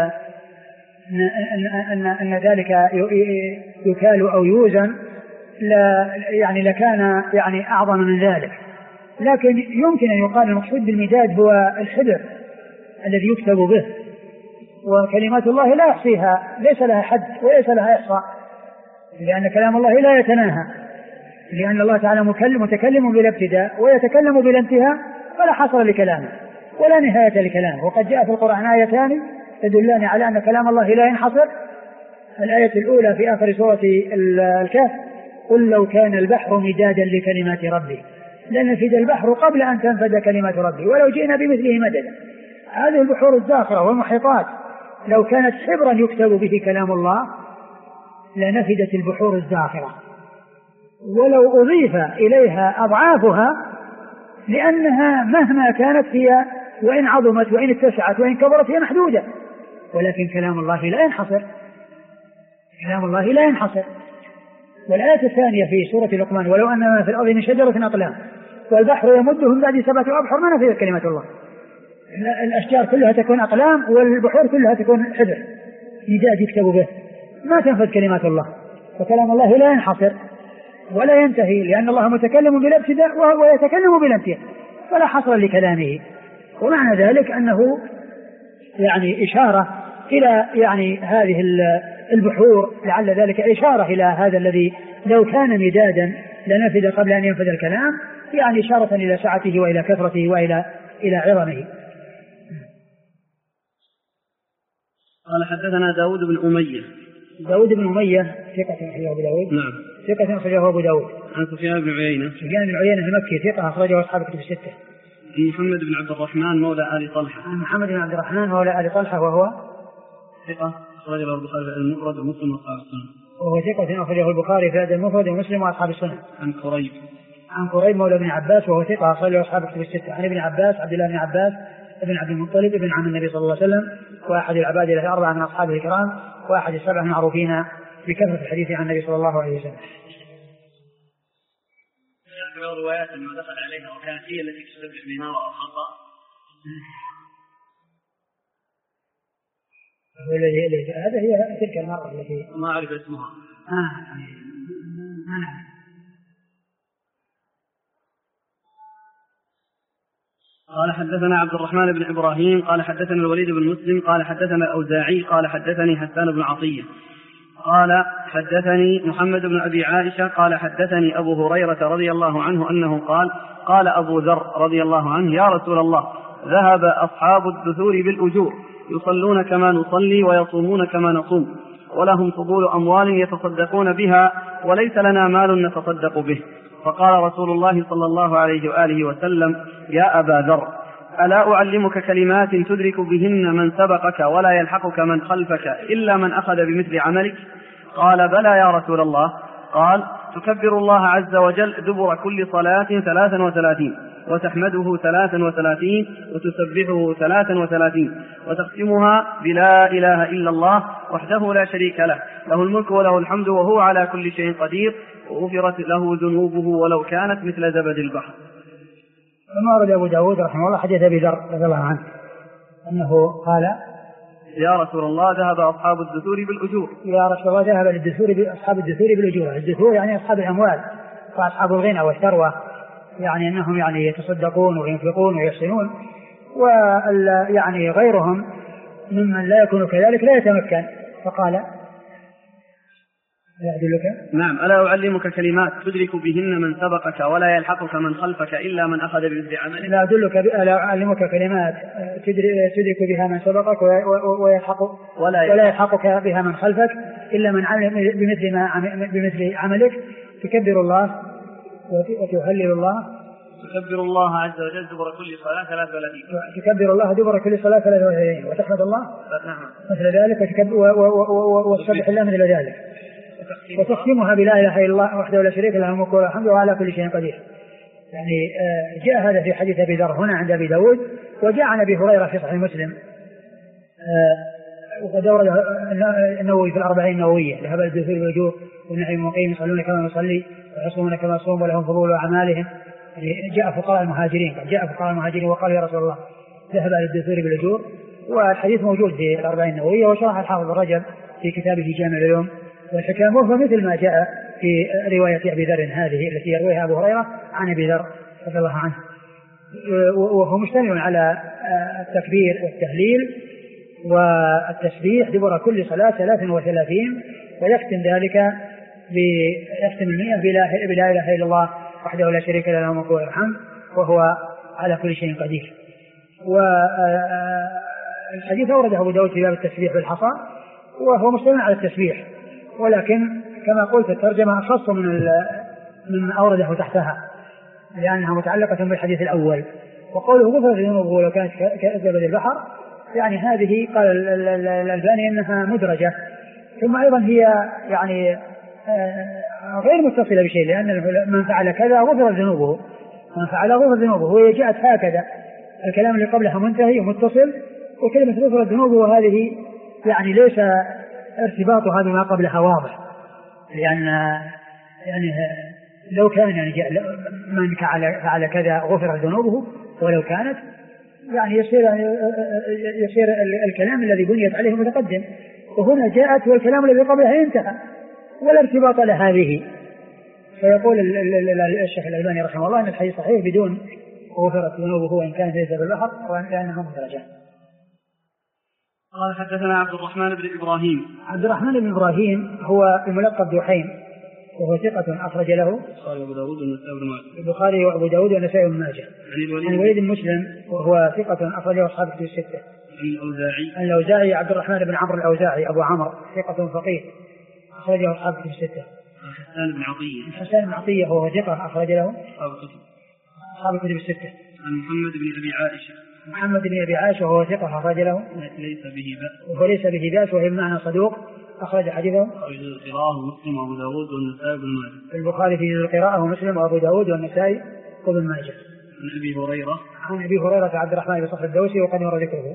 أن ذلك يكال أو يوزن يعني لكان يعني أعظم من ذلك، لكن يمكن أن يقال المقصود بالمداد هو الحبر الذي يكتب به، وكلمات الله لا يحصيها، ليس لها حد وليس لها إحصاء، لأن كلام الله لا يتناهى، لأن الله تعالى متكلم بلا ابتداء ويتكلم بلا انتهاء، فلا حصر لكلامه ولا نهاية لكلامه. وقد جاء في القرآن آيتان تدلان على أن كلام الله لا ينحصر. الآية الأولى في آخر سورة الكهف: قل لو كان البحر مدادا لكلمات ربي لنفد البحر قبل أن تنفد كلمات ربي ولو جئنا بمثله مددا. هذه البحور الزاخرة والمحيطات لو كانت حبرا يكتب به كلام الله لنفدت البحور الزاخرة، ولو أضيف إليها أضعافها، لأنها مهما كانت هي وإن عظمت وإن اتسعت وإن كبرت هي محدودة، ولكن كلام الله لا ينحصر، كلام الله لا ينحصر. والآية الثانية في سورة لقمان: ولو أن ما في الأرض من شجرة أقلام والبحر يمده من بعد 7 أبحر ما نفذت كلمات الله. الأشجار كلها تكون أقلام والبحور كلها تكون حبر مداد يكتب به، ما تنفذ كلمات الله. فكلام الله لا ينحصر ولا ينتهي، لأن الله متكلم بلا ابتداء وهو يتكلم بلا انتهاء، فلا حصر لكلامه. ومعنى ذلك أنه يعني إشارة إلى يعني هذه البحور، لعل ذلك إشارة إلى هذا الذي لو كان مدادا لنفذ قبل أن ينفذ الكلام، يعني إشارة إلى سعته وإلى كثرته وإلى عظمه. قال حدثنا داود بن أمية. داود بن أمية ثقة أخرجه أبو داود. نعم. ثقة أخرجه أبو داود. عن سفيان بن عيينة. سفيان بن عيينة المكي ثقة أخرجه أصحاب الكتب الستة. محمد بن عبد الرحمن مولى آل طلحة. محمد بن عبد الرحمن مولى آل طلحة وهو ثقة أخرجه البخاري في المفرد ومسلم وأصحاب السنن. وهو ثقة أخرجه البخاري في المفرد ومسلم وأصحاب السنن. عن كريب مولى ابن عباس وهو ثقة أخرجه أصحاب الكتب الستة. عن ابن عباس عبد الله بن عباس ابن عبد المطلب ابن عم النبي صلى الله عليه وسلم، وأحد العباد الأربعة من أصحابه الكرام، وأحد السبع المعروفين بكثرة الحديث عن النبي صلى الله عليه وسلم. روايات ما دخل عليها وكانت هي التي تسبح بنار أو خطأ. هذا هي تلك المرة التي ما أعرف اسمها. قال حدثنا عبد الرحمن بن إبراهيم قال حدثنا الوليد بن مسلم قال حدثنا الأوزاعي قال حدثني حسان بن عطية قال حدثني محمد بن أبي عائشة قال حدثني أبو هريرة رضي الله عنه أنه قال أبو ذر رضي الله عنه: يا رسول الله، ذهب أصحاب الدثور بالأجور يصلون كما نصلي ويصومون كما نصوم، ولهم فضول أموال يتصدقون بها وليس لنا مال نتصدق به. فقال رسول الله صلى الله عليه وآله وسلم: يا أبا ذر، ألا أعلمك كلمات تدرك بهن من سبقك ولا يلحقك من خلفك إلا من أخذ بمثل عملك؟ قال بلى يا رسول الله. قال تكبر الله عز وجل دبر كل صلاة 33 وتحمده 33 وتسبحه 33 وتختمها بلا إله إلا الله وحده لا شريك له له الملك وله الحمد وهو على كل شيء قدير وغفرت له ذنوبه ولو كانت مثل زبد البحر. ثم ورد أبو داود رحمه الله حديث أبي ذر رضي الله عنه أنه قال يا رسول الله ذهب أصحاب الدثور بالأجور. يا رسول الله ذهب أصحاب الدثور بالأجور. الدثور يعني أصحاب الأموال وأصحاب الغنى والثروة، يعني أنهم يعني يتصدقون وينفقون ويحسنون، ويعني غيرهم ممن لا يكون كذلك لا يتمكن. فقال لا أدلك؟ نعم. ألا أعلمك كلمات تدرك بهن من سبقك ولا يلحقك من خلفك إلا من أخذ بمثل عملك؟ لا أدلك ألا أعلمك كلمات تدرك بها من سبقك ولا يلحقك بها من خلفك إلا من عمل بمثل عملك. تكبر الله وتهلل الله. تكبر الله عز وجل دبر كل صلاة 33. تكبر الله دبر كل صلاة 33 وتحمد الله مثل ذلك وتسبح الله مثل ذلك وتختمها بلا إله إلا الله وحده لا شريك له الملك وله الحمد وعلى كل شيء قدير. يعني جاء هذا في حديث أبي ذر هنا عند أبي داود، وجاء عن أبي هريرة في صحيح مسلم، وقد أورد النووي في الأربعين النووية ذهب الدثور بالأجور والنعيم المقيم يصلون كما يصلي ويصومون كما يصوم ولهم فضول أعمالهم. يعني جاء فقراء المهاجرين، قد جاء فقراء المهاجرين وقال يا رسول الله ذهب الدثور بالأجور. والحديث موجود في الأربعين النووية وشرح الحافظ الرجب في كتابه جامع العلوم والحكام، وهو مثل ما جاء في رواية أبي ذر هذه التي يرويها أبو هريرة عن أبي ذر رضي الله عنه، وهو مشتمل على التكبير والتهليل والتسبيح دبر كل صلاة 33 ويختم ذلك يختم 100 بلا إله إلا الله وحده لا شريك له له الملك وله الحمد وهو على كل شيء قدير. والحديث أورده أبو داود في باب التسبيح بالحصى وهو مشتمل على التسبيح، ولكن كما قلت الترجمة أخص من أورده تحتها لأنها متعلقة بالحديث الأول. وقوله غفرت ذنوبه ولو كانت كزبد البحر، يعني هذه قال الألباني أنها مدرجة، ثم أيضا هي يعني غير متصلة بشيء، لأن من فعل كذا غفرت ذنوبه، من فعل غفرت ذنوبه، وهي جاءت هكذا الكلام اللي قبلها منتهي ومتصل، وكلمة غفرت ذنوبه هذه يعني ليس ارتباطها بما قبلها واضح، لأن يعني لو كان يعني من فعل كذا غفرت ذنوبه ولو كانت يعني يصير الكلام الذي بنيت عليه متقدم، وهنا جاءت والكلام الذي قبلها انتهى ولا ارتباط لهذه. فيقول الشيخ الألباني رحمه الله أن الحديث صحيح بدون غفرت ذنوبه وإن كانت ليس بالبحر لأنها مدرجة. قال حدثنا عبد الرحمن بن إبراهيم. عبد الرحمن بن إبراهيم هو الملقب دحيم، وهو ثقة أخرج له البخاري وأبو داود والنسائي وابن ماجه. عن الوليد بن مسلم وهو ثقة أخرج له أصحاب الكتب الستة. عن الأوزاعي عبد الرحمن بن عمرو الأوزاعي أبو عمرو ثقة فقيه أخرج له أصحاب الكتب الستة. حسان بن عطية وهو ثقة أخرج له أصحاب الكتب الستة. عن محمد بن أبي عائشة. محمد بن أبي عائشة وهو ثقة أخرج له ليس به بأس وهو بمعنى صدوق أخرج حديثه القراءة ومسلم وأبو داود والنسائي وابن ماجه. البخاري في القراءة ومسلم وأبو داود والنسائي وابن ماجه. عن أبي هريرة. عن أبي هريرة عبد الرحمن بن صخر الدوسي وقد مر ذكره.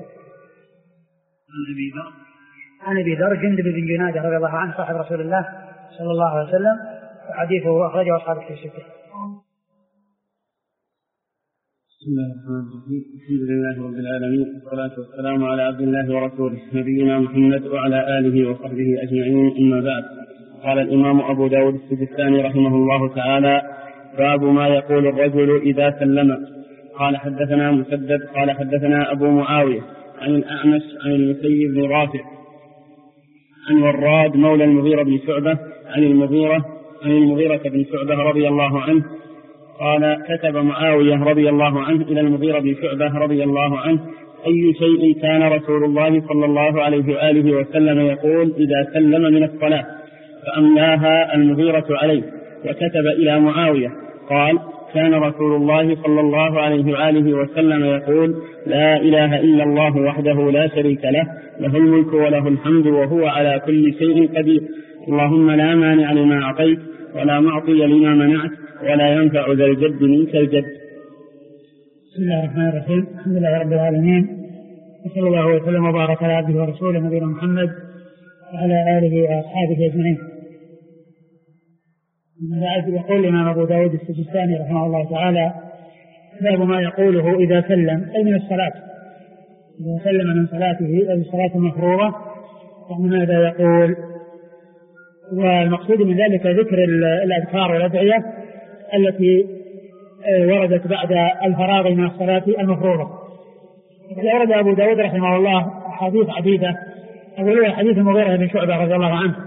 عن أبي ذر جندب بن جنادة رضي الله عنه صاحب رسول الله صلى الله عليه وسلم، وحديثه أخرجه أصحاب الكتب الستة. بسم الله الرحمن الرحيم. الحمد لله رب العالمين، والصلاة والسلام على عبد الله ورسوله نبينا محمد وعلى آله وصحبه أجمعين، أما بعد. قال الإمام أبو داود السجستاني رحمه الله تعالى: باب ما يقول الرجل إذا سلم. قال حدثنا مسدد قال حدثنا أبو معاوية عن الأعمش عن المسيب بن رافع عن وراد مولى المغيرة بن شعبة عن المغيرة بن شعبة رضي الله عنه قال: كتب معاوية رضي الله عنه إلى المغيرة بن شعبة رضي الله عنه: أي شيء كان رسول الله صلى الله عليه وآله وسلم يقول إذا سلم من الصلاة؟ فأملاها المغيرة عليه، وكتب إلى معاوية قال: كان رسول الله صلى الله عليه وآله وسلم يقول: لا إله إلا الله وحده لا شريك له، له الملك وله الحمد وهو على كل شيء قدير، اللهم لا مانع لما أعطيت ولا معطي لما منعت ولا ينفع ذا الجد منك الجد. بسم الله الرحمن الرحيم. الحمد لله رب العالمين، وصلى الله وسلم وبارك على عبده ورسوله نبينا محمد وعلى آله وأصحابه أجمعين. يقول الإمام أبو داود السجستاني رحمه الله تعالى: باب ما يقوله إذا سلم، أي من الصلاة، إذا سلم من صلاته أي الصلاة المفروضة، ماذا يقول؟ والمقصود من ذلك ذكر الأذكار والأدعية التي وردت بعد الفراغ من الصلاة المفروضة. ورد أبو داود رحمه الله حديث عديدة. أولها حديث المغيرة بن شعبة رضي الله عنه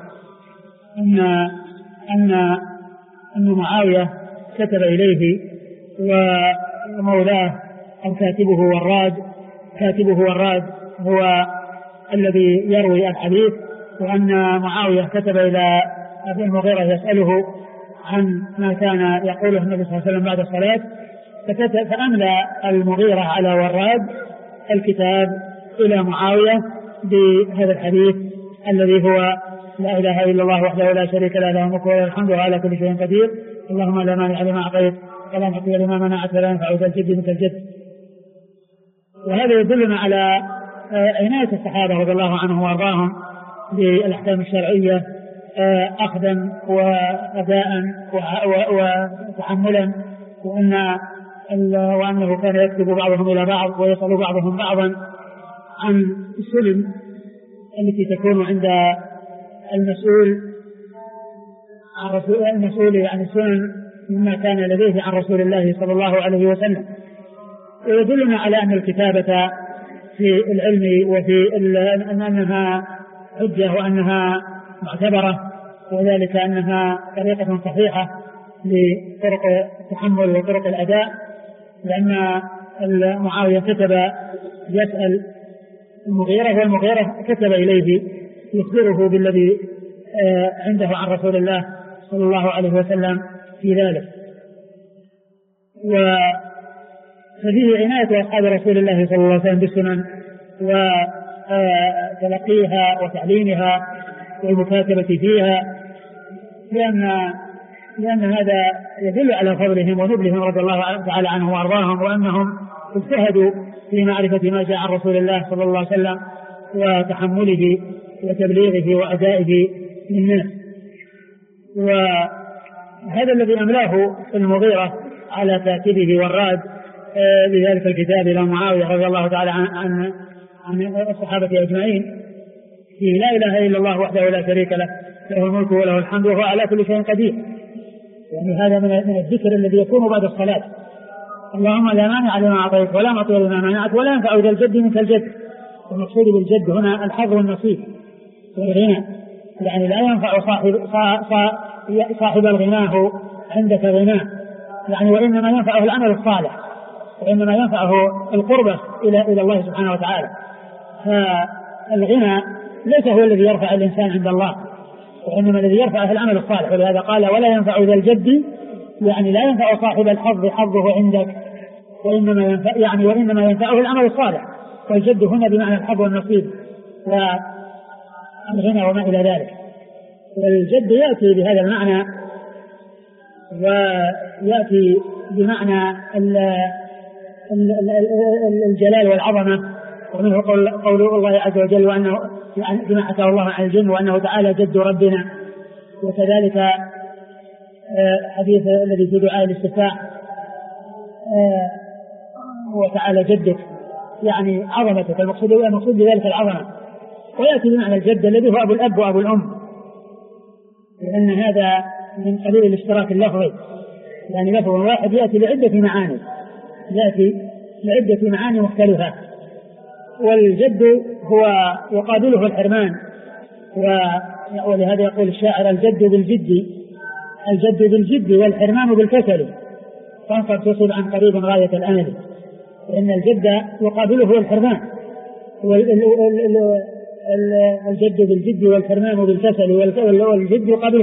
أن معاوية كتب إليه ومولاه أو كاتبه وراد هو الذي يروي الحديث، وأن معاوية كتب إلى أبي المغيرة يسأله عن ما كان يقوله النبي صلى الله عليه وسلم بعد الصلاة، فأملى المغيرة على وراد الكتاب إلى معاوية بهذا الحديث الذي هو: لا إله إلا الله وحده لا شريك له، له الملك وله الحمد وعلى كل شيء قدير، اللهم لا مانع لما أعطيت ولا معطي لما منعت ولا ينفع ذا الجد منك الجد. وهذا يدلنا على عناية الصحابة رضي الله عنهم وأرضاهم بالأحكام الشرعية أخذا وأداء وتحملا، وأنه كان يكتب بعضهم إلى بعض ويسأل بعضهم بعضا عن السلم التي تكون عند المسؤول عن السنن مما كان لديه عن رسول الله صلى الله عليه وسلم. ويدلنا على أن الكتابة في العلم وفي أنها حجة وأنها معتبرة، وذلك أنها طريقة صحيحة لطرق التحمل وطرق الأداء، لأن معاوية كتب يسأل المغيرة، والمغيرة كتب إليه يخبره بالذي عنده عن رسول الله صلى الله عليه وسلم في ذلك. ففيه عناية أصحاب رسول الله صلى الله عليه وسلم بالسنن وتلقيها وتعليمها والمكاتبة فيها، لأن هذا يدل على فضلهم ونبلهم رضي الله تعالى عنهم وأرضاهم، وأنهم اجتهدوا في معرفة ما جاء عن رسول الله صلى الله عليه وسلم وتحمله وتبليغه وأدائه للناس. وهذا الذي أملاه المغيرة على كاتبه وراد بذلك الكتاب إلى معاوية رضي الله تعالى عن الصحابة أجمعين في: لا إله إلا الله وحده لا شريك له، له الملك وله الحمد وهو على كل شيء قدير. يعني هذا من الذكر الذي يكون بعد الصلاة: اللهم لا مانع لما أعطيت ولا معطي لما منعت ولا ينفع ذا الجد منك الجد. المقصود بالجد هنا الحظ والنصيب والغنى، يعني لا ينفع صاحب الغناه عندك غناه، يعني وإنما ينفعه العمل الصالح، وإنما ينفعه القربة إلى الله سبحانه وتعالى. فالغنى ليس هو الذي يرفع الإنسان عند الله، وإنما الذي يرفعه العمل الصالح. ولهذا قال: ولا ينفع ذا الجد، يعني لا ينفع صاحب الحظ حظه عندك، وإنما ينفعه العمل الصالح. والجد هنا بمعنى الحظ والنصيب والغنى وما إلى ذلك. والجد يأتي بهذا المعنى، ويأتي بمعنى الجلال والعظمة، ومنه قول الله عز وجل وأنه بما حكاه الله عن الجن وأنه تعالى جد ربنا. وكذلك حديث الذي في دعاء الاستفتاح: وتعالى جدك، يعني عظمتك. المقصود بذلك العظمة. ويأتي بمعنى الجد الذي هو أبو الأب وأبو الأم، لأن هذا من قبيل الاشتراك اللفظي، يعني لفظ واحد يأتي لعدة معاني مختلفة. والجد هو يقابله الحرمان، ولهذا يقول الشاعر: الجد بالجد والحرمان بالكسل، فانصر تصل عن قريب غاية الأمل. لأن الجد يقابله الحرمان، الجد بالجد والحرمان بالكسل، والجد يقابله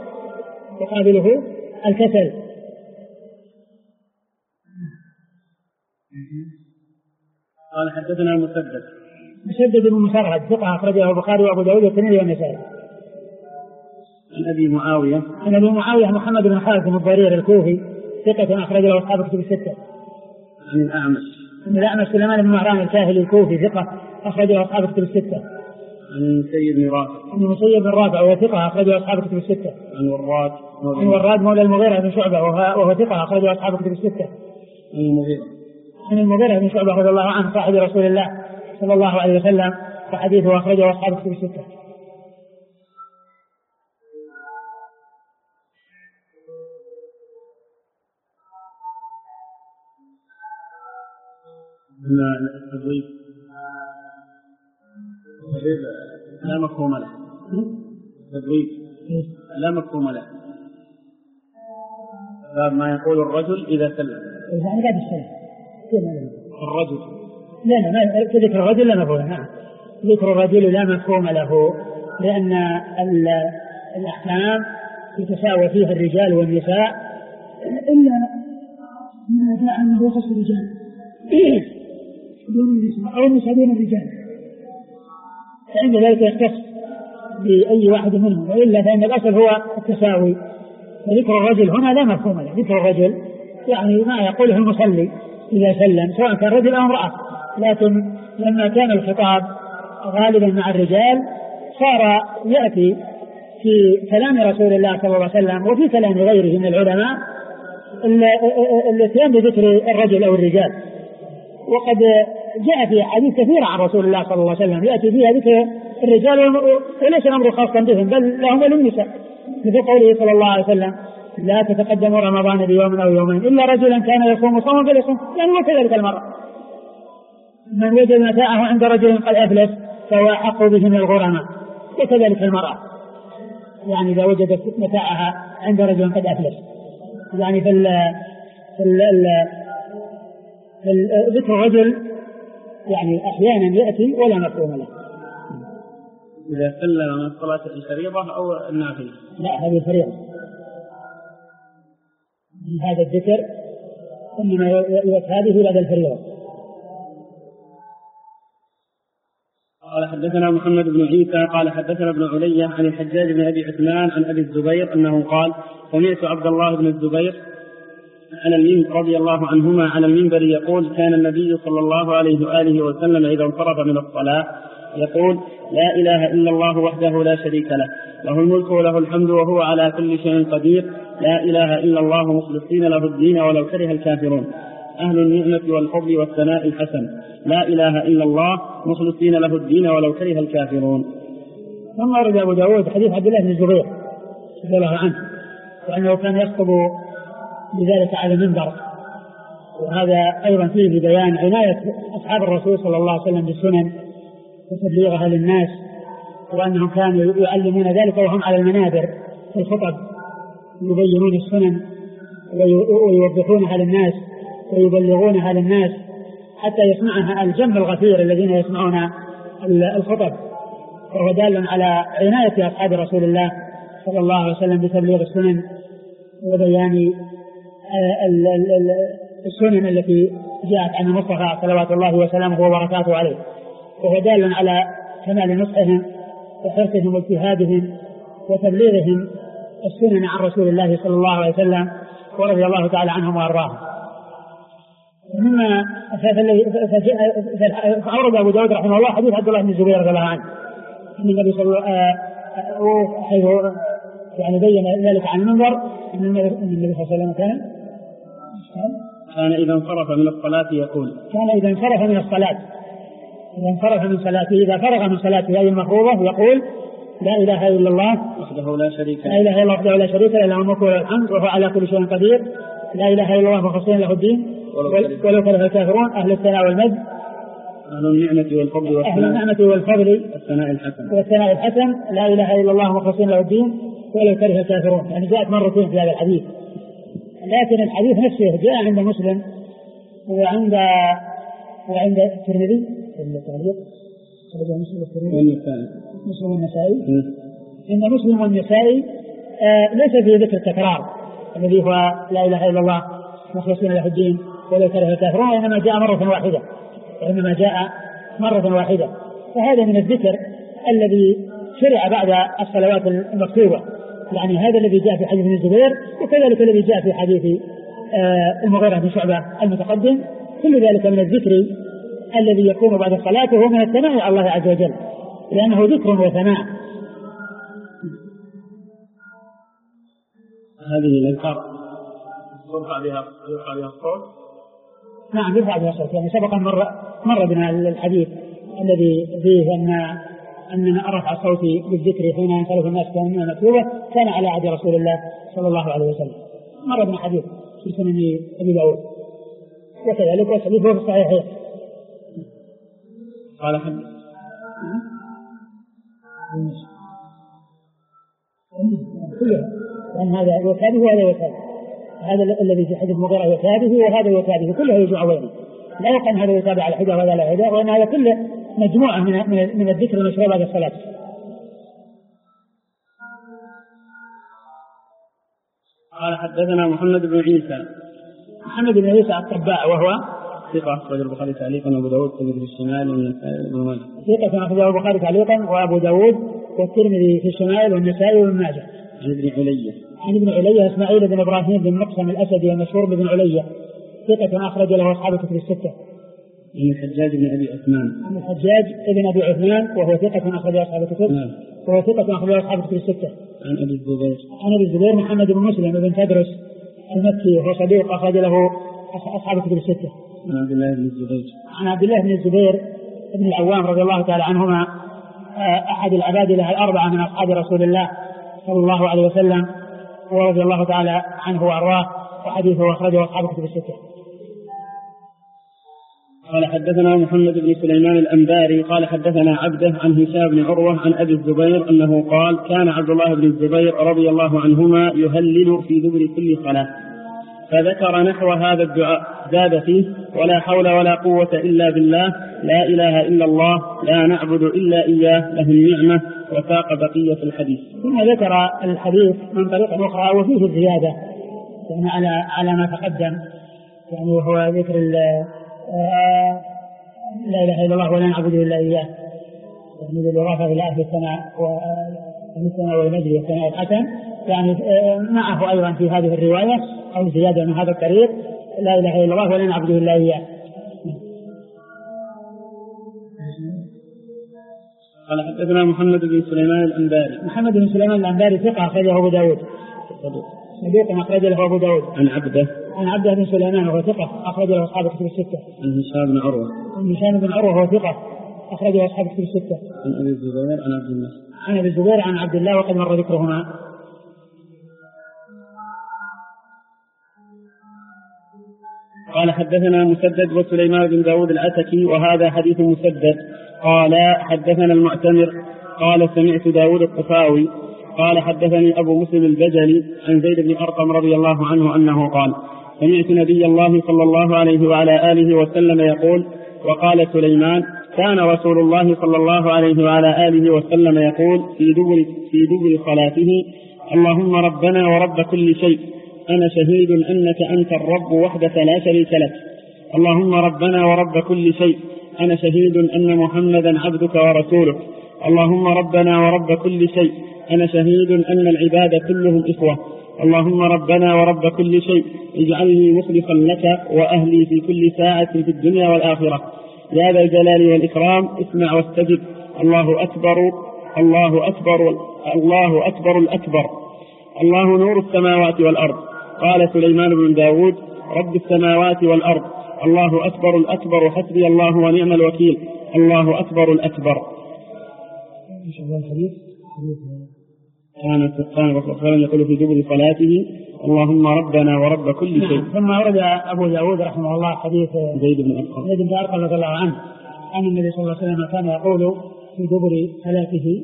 الكسل. قال: حدثنا مسدد بن مسرهد ثقة أخرجه البخاري وأبو داود والترمذي والنسائي. عن أبي معاوية. عن أبي معاوية محمد بن خالد الضرير الكوفي ثقة أخرج له أصحاب الكتب الستة. عن الأعمش. عن الأعمش سليمان بن مهران الكاهلي الكوفي ثقة أخرج له أصحاب الكتب الستة. عن سيد بن رافع. عن مسيب بن رافع وهو ثقة أخرج له أصحاب الكتب الستة. عن وراد. عن وراد مولى المغيرة بن شعبة وهو ثقة أخرج له أصحاب الكتب الستة. عن المغيرة. عن المغيرة بن شعبة رضي الله عنه صاحب رسول الله صلى الله عليه وسلم وحديثه أخرجه أصحاب الكتب الستة. التبويب لا مفهوم له. التبويب لا مفهوم له. باب ما يقول الرجل إذا سلم. يعني بعد السلام الرجل لا ما ذكر الرجل لا مفهوم. نعم ذكر الرجل لا مفهوم له لأن الأحكام يتساوى فيها الرجال والنساء إلا ما جاء من رخص الرجال دون النساء أو النساء دون الرجال فعند ذلك يختص بأي واحد منهم وإلا فإن الأصل هو التساوي. فذكر الرجل هنا لا مفهوم له. ذكر الرجل يعني ما يقوله المصلي إذا سلم سواء كان رجل أو امرأة لكن لما كان الخطاب غالبا مع الرجال صار يأتي في كلام رسول الله صلى الله عليه وسلم وفي كلام غيره من العلماء الاتيان بذكر الرجل أو الرجال. وقد جاء في حديث كثيرة عن رسول الله صلى الله عليه وسلم يأتي فيها ذكر الرجال وليس الأمر خاصا بهم بل لهم وللنساء مثل قوله صلى الله عليه وسلم لا تتقدموا رمضان بيوم أو يومين إلا رجلا كان يصوم صوما فليصوم يعني وكذلك المرأة من وجد متاعه عند رجل قد أفلس فهو أحق به من الغرماء وكذلك المرأة يعني إذا وجدت متاعها عند رجل قد أفلس يعني ذكر الرجل يعني أحيانا يأتي ولا مفهوم له. إذا سلم من الصلاة الفريضة أو النافلة. لا هذه الفريضة هذا الذكر إنما هذه بعد الفريضة. قال حدثنا محمد بن عيسى قال حدثنا ابن علي عن الحجاج بن أبي عثمان عن أبي الزبير أنه قال سمعت عبد الله بن الزبير على المنبر رضي الله عنهما على المنبر يقول كان النبي صلى الله عليه وآله وسلم إذا انصرف من الصلاة يقول لا إله إلا الله وحده لا شريك له له الملك وله الحمد وهو على كل شيء قدير لا إله إلا الله مخلصين له الدين ولو كره الكافرون أهل النعمة والفضل والثناء الحسن لا إله إلا الله مخلصين له الدين ولو كره الكافرون. ثم ورد أبو داود حديث عبد الله بن الزبير رضي الله عنه وأنه كان يخطب بذلك على المنبر وهذا أيضا فيه بيان عناية أصحاب الرسول صلى الله عليه وسلم بالسنن وتبليغها للناس وأنهم كانوا يعلمون ذلك وهم على المنابر في الخطب يبينون السنن ويوضحونها للناس ويبلغونها للناس حتى يسمعها الجم الغفير الذين يسمعون الخطب. وهو دال على عناية أصحاب رسول الله صلى الله عليه وسلم بتبليغ السنن وبيان السنن التي جاءت عن المصطفى صلوات الله وسلامه وبركاته عليه. وهو دال على كمال نصحهم وحرصهم واجتهادهم وتبليغهم السنن عن رسول الله صلى الله عليه وسلم ورضي الله تعالى عنهم وارضاهم. مما أورد أبو داود رحمه الله حديث عبد الله بن الزبير رضي الله عنه أن النبي صلى الله عليه وسلم يعني بين ذلك عن المنبر أن النبي صلى الله عليه وسلم كان إذا انصرف من الصلاة يقول كان إذا انصرف من الصلاة إذا انصرف من صلاته إذا فرغ من صلاته هذه المفروضة يقول لا إله إلا الله وحده لا شريك له لا إله إلا الله وحده لا شريك له له الملك وله الحمد وهو على كل شيء قدير لا إله إلا الله مخلصين له الدين ولو كره الكافرون أهل الثناء والمجد أهل النعمة والفضل أهل النعمة والفضل والثناء الحسن لا إله إلا الله مخلصين له الدين ولو كره الكافرون يعني جاءت مرتين في هذا الحديث. لكن الحديث نفسه جاء عند مسلم وعند الترمذي مسلم والنسائي عند مسلم والنسائي ليس فيه ذكر التكرار الذي هو لا إله إلا الله مخلصين له الدين ولو كره الكافرون وإنما جاء مرة واحدة فهذا من الذكر الذي شرع بعد الصلوات المكتوبة يعني هذا الذي جاء في حديث ابن الزبير، وكذلك الذي جاء في حديث المغيرة بن شعبة المتقدم، كل ذلك من الذكر الذي يكون بعد الصلاة، وهو من الثناء على الله عز وجل، لأنه ذكر وثناء. هذه الأذكار يرفع بها الصوت؟ نعم يرفع بها الصوت، يعني سبقا مر بنا الحديث الذي فيه أن رفع صوتي بالذكر حين ينصرف الناس كان مكتوبة كان على عهد رسول الله صلى الله عليه وسلم. مر بنا حديث في سنن أبي داود، وكذلك وحديثه في الصحيحين. قال حدث كلها، لأن هذا يتابه وهذا يتابه، هذا الذي في حديث المغيرة يتابه وهذا يتابه، كلها يجمع بينه، لا يقال هذا يتابع على حدة وهذا على حدة، وأن هذا كله مجموعة من الذكر والمشروع بعد الصلاة. قال حدثنا محمد بن عيسى. محمد بن عيسى الطباع وهو ثقة أخرج البخاري تعليقا وأبو داود في الشمال والنسائي وابن ماجه. ثقة أخرج البخاري تعليقا وأبو داود والترمذي في الشمال والنسائي وابن ماجه. عن ابن علية. عن ابن علية إسماعيل بن إبراهيم بن مقسم الأسدي المشهور بن علية، ثقة أخرج له أصحاب الكتب الستة. عن الحجاج بن أبي عثمان. عن الحجاج بن أبي عثمان وهو ثقة أخرج أصحاب الكتب. نعم. وهو ثقة أخرج أصحاب الكتب الستة. عن أبي الزبير. عن أبي الزبير محمد بن مسلم بن تدرس المكي وهو صديق أخرج له أصحاب الكتب الستة. عن عبد الله بن الزبير. عن عبد الله بن الزبير بن العوام رضي الله تعالى عنهما، أحد العبادلة الأربعة من أصحاب رسول الله صلى الله عليه وسلم، ورضي الله تعالى عنه وأرضاه، وحديثه أخرجه أصحاب الكتب الستة. قال حدثنا محمد بن سليمان الأنباري قال حدثنا عبده عن هشام بن عروة عن أبي الزبير أنه قال كان عبد الله بن الزبير رضي الله عنهما يهلل في دبر كل صلاة، فذكر نحو هذا الدعاء زاد فيه: ولا حول ولا قوة إلا بالله، لا إله إلا الله، لا نعبد إلا إياه، له النعمة، وساق بقية الحديث. ثم ذكر الحديث من طريق أخرى وفيه الزيادة يعني على ما تقدم، يعني وهو ذكر لا إله إلا الله ولا نعبد إلا إياه، يعني بالإضافة إلى أهل الثناء والمجد والثناء الحسن، يعني معه أيضا في هذه الرواية أو زيادة من هذا الطريق: لا إله إلا الله ولا نعبد إلا إياه. قال حدثنا محمد بن سليمان الأنباري. محمد بن سليمان الأنباري ثقة أخرجه أبو داود، صديق أخرج له أبو داود. عن عبده بن سليمان وهو ثقة أخرج له أصحاب الكتب الستة. عن هشام بن عروة. عن هشام بن عروة وهو ثقة أخرج له أصحاب الكتب الستة. عن أبي الزبير عن عبد الله. عن أبي الزبير عن عبد الله وقد مر ذكرهما. قال حدثنا مسدد وسليمان بن داود العتكي وهذا حديث مسدد. قال حدثنا المعتمر قال سمعت داود الطفاوي قال حدثني أبو مسلم البجلي عن زيد بن أرقم رضي الله عنه أنه قال: سمعت نبي الله صلى الله عليه وعلى آله وسلم يقول: وقال سليمان: كان رسول الله صلى الله عليه وعلى آله وسلم يقول في دبر صلاته: اللهم ربنا ورب كل شيء، أنا شهيد أنك أنت الرب وحدك لا شريك لك. اللهم ربنا ورب كل شيء، أنا شهيد أن محمدا عبدك ورسولك. اللهم ربنا ورب كل شيء، أنا شهيد أن العباد كلهم إخوة. اللهم ربنا ورب كل شيء، اجعلني مخلصا لك وأهلي في كل ساعة في الدنيا والآخرة. يا ذا الجلال والإكرام، اسمع واستجب. الله أكبر الله أكبر الله أكبر الأكبر. الله نور السماوات والأرض. قال سليمان بن داود: رب السماوات والأرض. الله أكبر الأكبر، حسبي الله ونعم الوكيل. الله أكبر الأكبر. إن شاء الله الحديث كان الرسول صلى الله عليه وسلم يقول في دبر صلاته: اللهم ربنا ورب كل شيء. ثم ورد أبو داود رحمه الله حديث زيد بن أرقم رضي الله عنه أن النبي صلى الله عليه وسلم كان يقول في دبر صلاته،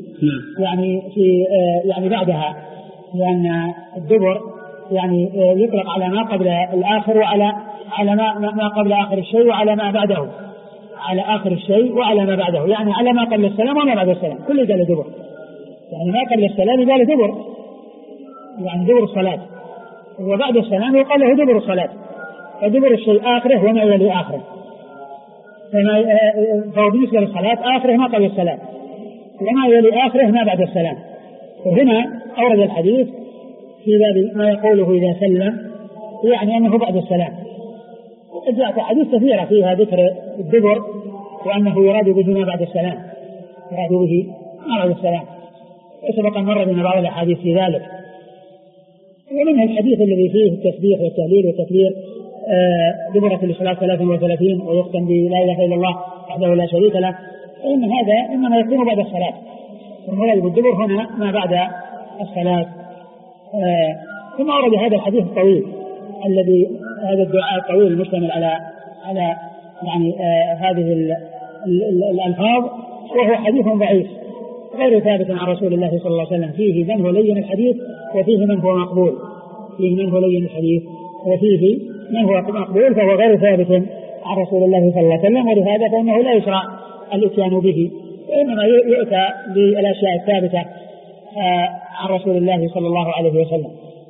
يعني بعدها، لأن الدبر يعني يطلق على ما قبل الآخر وعلى ما قبل آخر الشيء وعلى ما بعده، على آخر الشيء وعلى ما بعده، يعني على ما قبل السلام وما بعد السلام، كل ذلك دبر. يعني ما قبل السلام يقال دبر، يعني دبر الصلاة، وبعد السلام يقال له دبر الصلاة. فدبر الشيء آخره وما يلي آخره، فهو بالنسبة للصلاة آخره ما قبل السلام، وما يلي آخره ما بعد السلام. وهنا أورد الحديث في باب ما يقوله إذا سلم، يعني أنه بعد السلام. جاءت حديث كثيرة فيها ذكر الدبر وأنه يراد به ما بعد السلام، يراد به ما بعد السلام، وسبق أن مر بنا بعض الأحاديث في ذلك. ومنها الحديث الذي فيه التسبيح والتهليل والتكبير دبرة الصلاة 33 ويختم بلا إله إلا الله وحده لا شريك له، فإن هذا إنما يكون بعد الصلاة، والمراد بالدبر هنا ما بعد الصلاة. ثم ورد هذا الحديث الطويل الذي هذا الدعاء الطويل المشتمل على يعني هذه الألفاظ، وهو حديث ضعيف غير ثابت عن رسول الله صلى الله عليه وسلم، فيه من هو لين الحديث وفيه من هو مقبول، فيه من هو لين الحديث وفيه من هو مقبول، فهو غير ثابت عن رسول الله صلى الله عليه وسلم، ولهذا فإنه لا يشرع الاتيان به، وإنما يؤتى بالأشياء الثابتة عن رسول الله صلى الله عليه وسلم.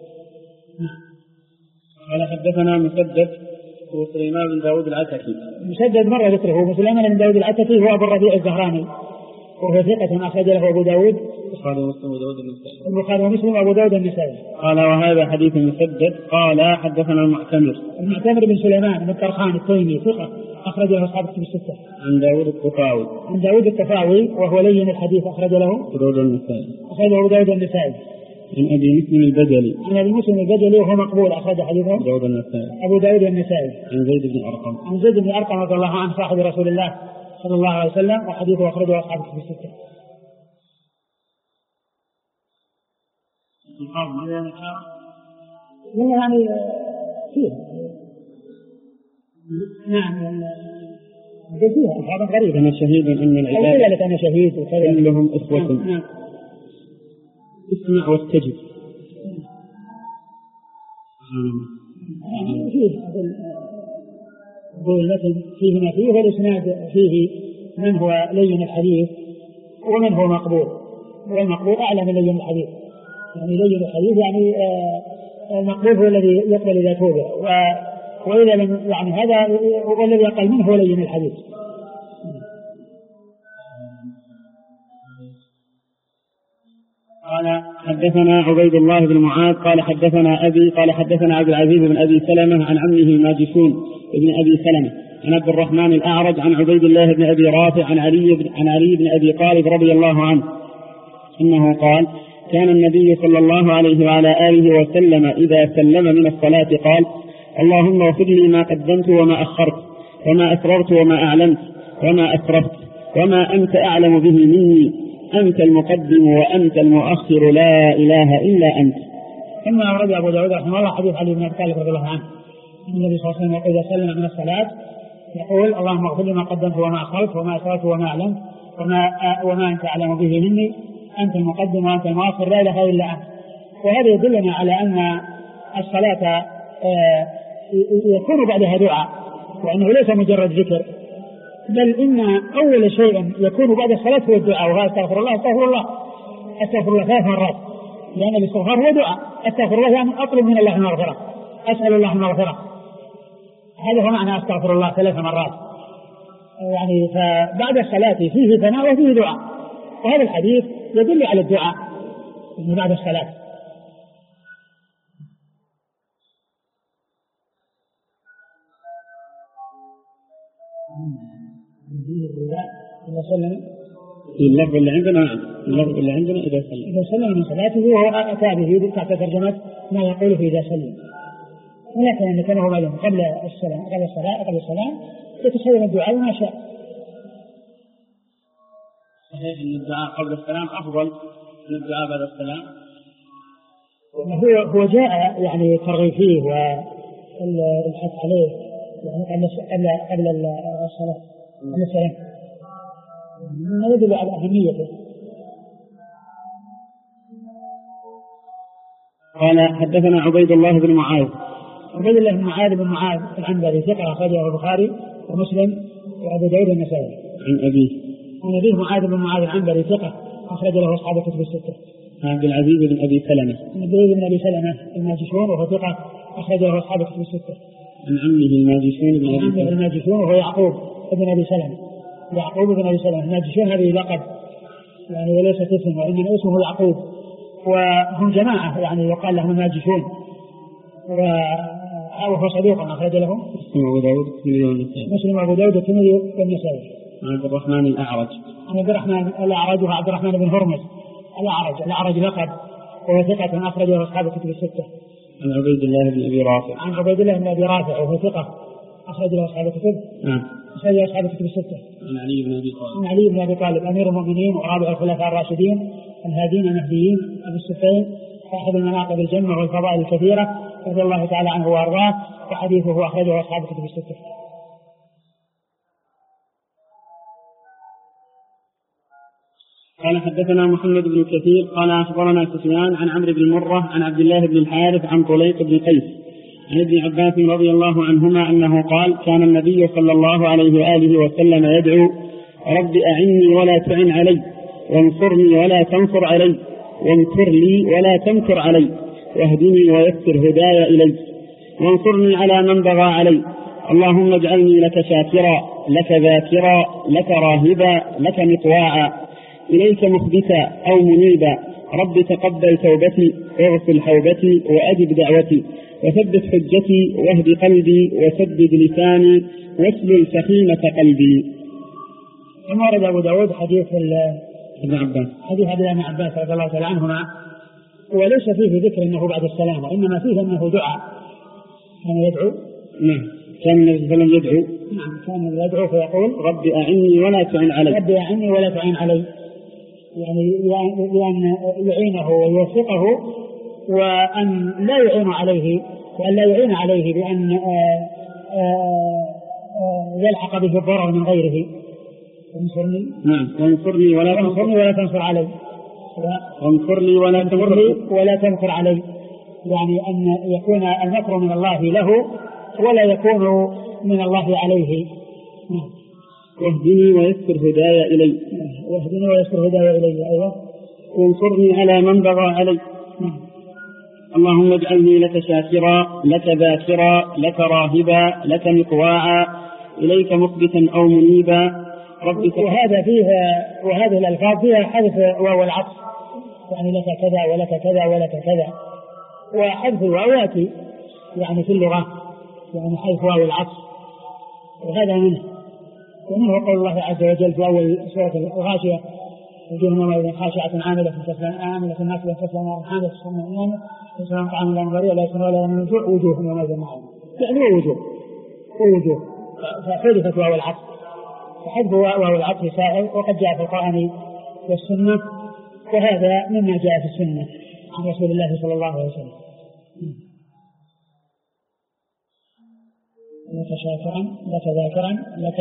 قال حدثنا مسدد وسليمان بن داود العتكي. مسدد مر ذكره، وسليمان بن داود العتكي هو أبو الربيع الزهراني، وهو ثقة أخرج له أبو داود البخاري ومسلم وأبو داود النسائي. قال وهذا حديث مسدد. قال حدثنا المعتمر بن سليمان بن طرخان التيمي ثقة أخرج له أصحاب الكتب الستة. عن داود الطفاوي وهو لين الحديث أخرج له أبو داود النسائي. عن أبي مسلم البجلي وهو مقبول أخرج حديثه أبو داود النسائي. عن زيد بن أرقم رضي الله عنه صاحب رسول الله صلى الله عليه وسلم، وحديثه أخرجه أصحاب الكتب الستة. يعني فيه نعم فيها ألفاظ غريبة. أنا شهيد أن العباد أنا شهيد كلهم إخوة. نعم. اسمع واستجب. يعني فيه المتن فيه ما فيه، والإسناد فيه من هو لين الحديث ومن هو مقبول، والمقبول أعلى من لين الحديث. يعني لين الحديث يعني المقبول هو الذي يقبل إذا توبه، وإذا لم يعني هذا والذي أقل منه هو لين الحديث. قال حدثنا عبيد الله بن معاذ قال حدثنا أبي قال حدثنا عبد العزيز بن أبي سلمة عن عمه ماجشون بن أبي سلمة عن عبد الرحمن الأعرج عن عبيد الله بن أبي رافع عن علي بن أبي طالب رضي الله عنه أنه قال كان النبي صلى الله عليه وعلى آله وسلم إذا سلم من الصلاة قال اللهم اغفر لي ما قدمت وما أخرت وما أسررت وما أعلنت وما أسرفت وما أنت أعلم به مني أنت المقدم وأنت المؤخر لا إله إلا أنت. ثم أورد أبو داود رحمه الله حديث علي بن أبي طالب رضي الله عنه النبي صلى الله عليه وسلم إذا سلم من الصلاة يقول اللهم اغفر لي ما قدمت وما أخرت وما أسررت وما أعلنت وما أنت أعلم به مني أنت المقدم وأنت المؤخر لا إله إلا أنت. وهذا يدلنا على أن الصلاة يكون بعدها دعاء، وأنه ليس مجرد ذكر، بل إن أول شيء يكون بعد الصلاة هو الدعاء، وهذا استغفر الله 3 مرات، لأن الاستغفار هو دعاء. استغفر الله يعني أطلب من الله المغفرة، أسأل الله المغفرة، هذا هو معنى استغفر الله 3 مرات. يعني فبعد الصلاة فيه ثناء وفيه دعاء، وهذا الحديث يدل على الدعاء بعد الصلاة. في اللفظ اللي عندنا إذا سلم من صلاته وهو أتى به تحت ترجمة ما يقول في إذا سلم، ولكن أن كان هو بعدهم قبل الصلاة يتسلم الدعاء ما شاء. صحيح أن الدعاء قبل السلام أفضل من الدعاء بعد السلام. هو جاء يعني الترغيب فيه والحث عليه يعني قبل الصلاة قبل السلام، ما يدل على أهميته. قال حدثنا عبيد الله بن معاذ بن معاذ العنبري ثقة أخرجه البخاري ومسلم وأبو داود النسائي. عن أبيه معاذ بن معاذ العنبري ثقة أخرج له أصحاب الكتب الستة. عبد العزيز بن أبي سلمة الماجشون وهو ثقة أخرج له أصحاب الكتب الستة. عن عمه الماجشون وهو يعقوب بن أبي سلمة. الماجشون هذه لقب يعني وليس اسم، وإنما اسمه يعقوب وهم جماعة يعني يقال لهم الماجشون، وهو صدوق أخرج له مسلم وأبو داود والترمذي والنسائي. عن عبد الرحمن الأعرج الأعرج وعبد الرحمن بن هرمز الأعرج لقب، وهو ثقة أخرجه أصحاب الكتب الستة. عن عبيد الله بن أبي رافع وهو ثقة أخرجه أصحاب الكتب. أخرجه أصحاب الكتب الستة. عن علي بن أبي طالب أمير المؤمنين ورابع الخلفاء الراشدين الهادين المهديين أبو السفيان صاحب المناقب الجمة والفضائل الكثيرة رضي الله تعالى عنه وأرضاه، وحديثه أخرجه أصحاب الكتب الستة. قال حدثنا محمد بن كثير قال أخبرنا سفيان عن عمرو بن مرة عن عبد الله بن الحارث عن طليق بن قيس عن ابن عباس رضي الله عنهما أنه قال كان النبي صلى الله عليه وآله وسلم يدعو رب أعني ولا تعن علي، وانصرني ولا تنصر علي، وامكر لي ولا تمكر علي، واهدني ويسر هداي إلي، وانصرني على من بغى علي، اللهم اجعلني لك شاكرا لك ذاكرا لك راهبا لك مطواعا، إليك مخبتا أو منيبا، رب تقبل توبتي واغفر حوبتي وأجب دعوتي، وثبت حجتي واهد قلبي وسدد لساني واسلل سخيمة قلبي. ثم ورد أبو داود حديث ابن عباس رضي الله تعالى عنهما، وليس فيه ذكر أنه بعد السلام، وإنما فيه أنه دعاء كان يدعو. نعم كان النبي صلى الله عليه وسلم يدعو. نعم كان يدعو فيقول رب أعني ولا تعن علي، يعني بأن يعينه ويوفقه، وأن لا يعين عليه، وأن لا يعين عليه بأن يلحق به الضرر من غيره. وانصرني ولا تنصر علي، وانصرني ولا تنصر علي، يعني أن يكون المكر من الله له ولا يكون من الله عليه. واهدني ويسر هداي إلي، أيوة. وانصرني على من بغى علي، اللهم اجعلني لك شاكرا لك ذاكرا لك راهبا لك مطواعا، إليك مخبتا أو منيبا، وهذا فيها، وهذه الألفاظ فيها حذف واو العطف، يعني لك كذا ولك كذا ولك كذا، وحذف الواو يأتي يعني في اللغة يعني حذف واو العطف، وهذا ومنه قول الله عز وجل في أول سورة الغاشية وجوه يومئذ خاشعة عاملة ناصبة تصلى نارا حامية تسقى من حميم يصلون طعاما لا مضريع لا يسمعون ولا من جوع وجوه يومئذ ناعمة، يعني ووجوه فحذفت واو العطف، فحذف واو العطف سائل، وقد جاء في القرآن والسنة، وهذا مما جاء في السنة عن رسول الله صلى الله عليه وسلم. لك شاكرا لك ذاكرا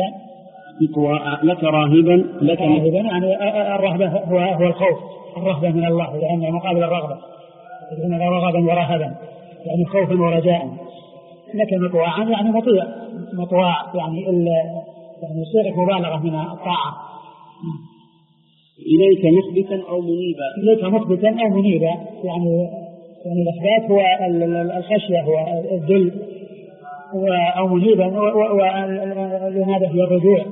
لك راهبا يعني الرهبة هو الخوف، الرهبة من الله، لأنه مقابل الرغبة، لأن رغبا ورهبا يعني خوفا ورجاء. لك مطواعا يعني مطواع يعني صيغة مبالغة من الطاعة. إليك مخبتا أو منيبا يعني الإخبات هو الخشية، هو الذل، أو منيبا ولهذا هي الرجوع.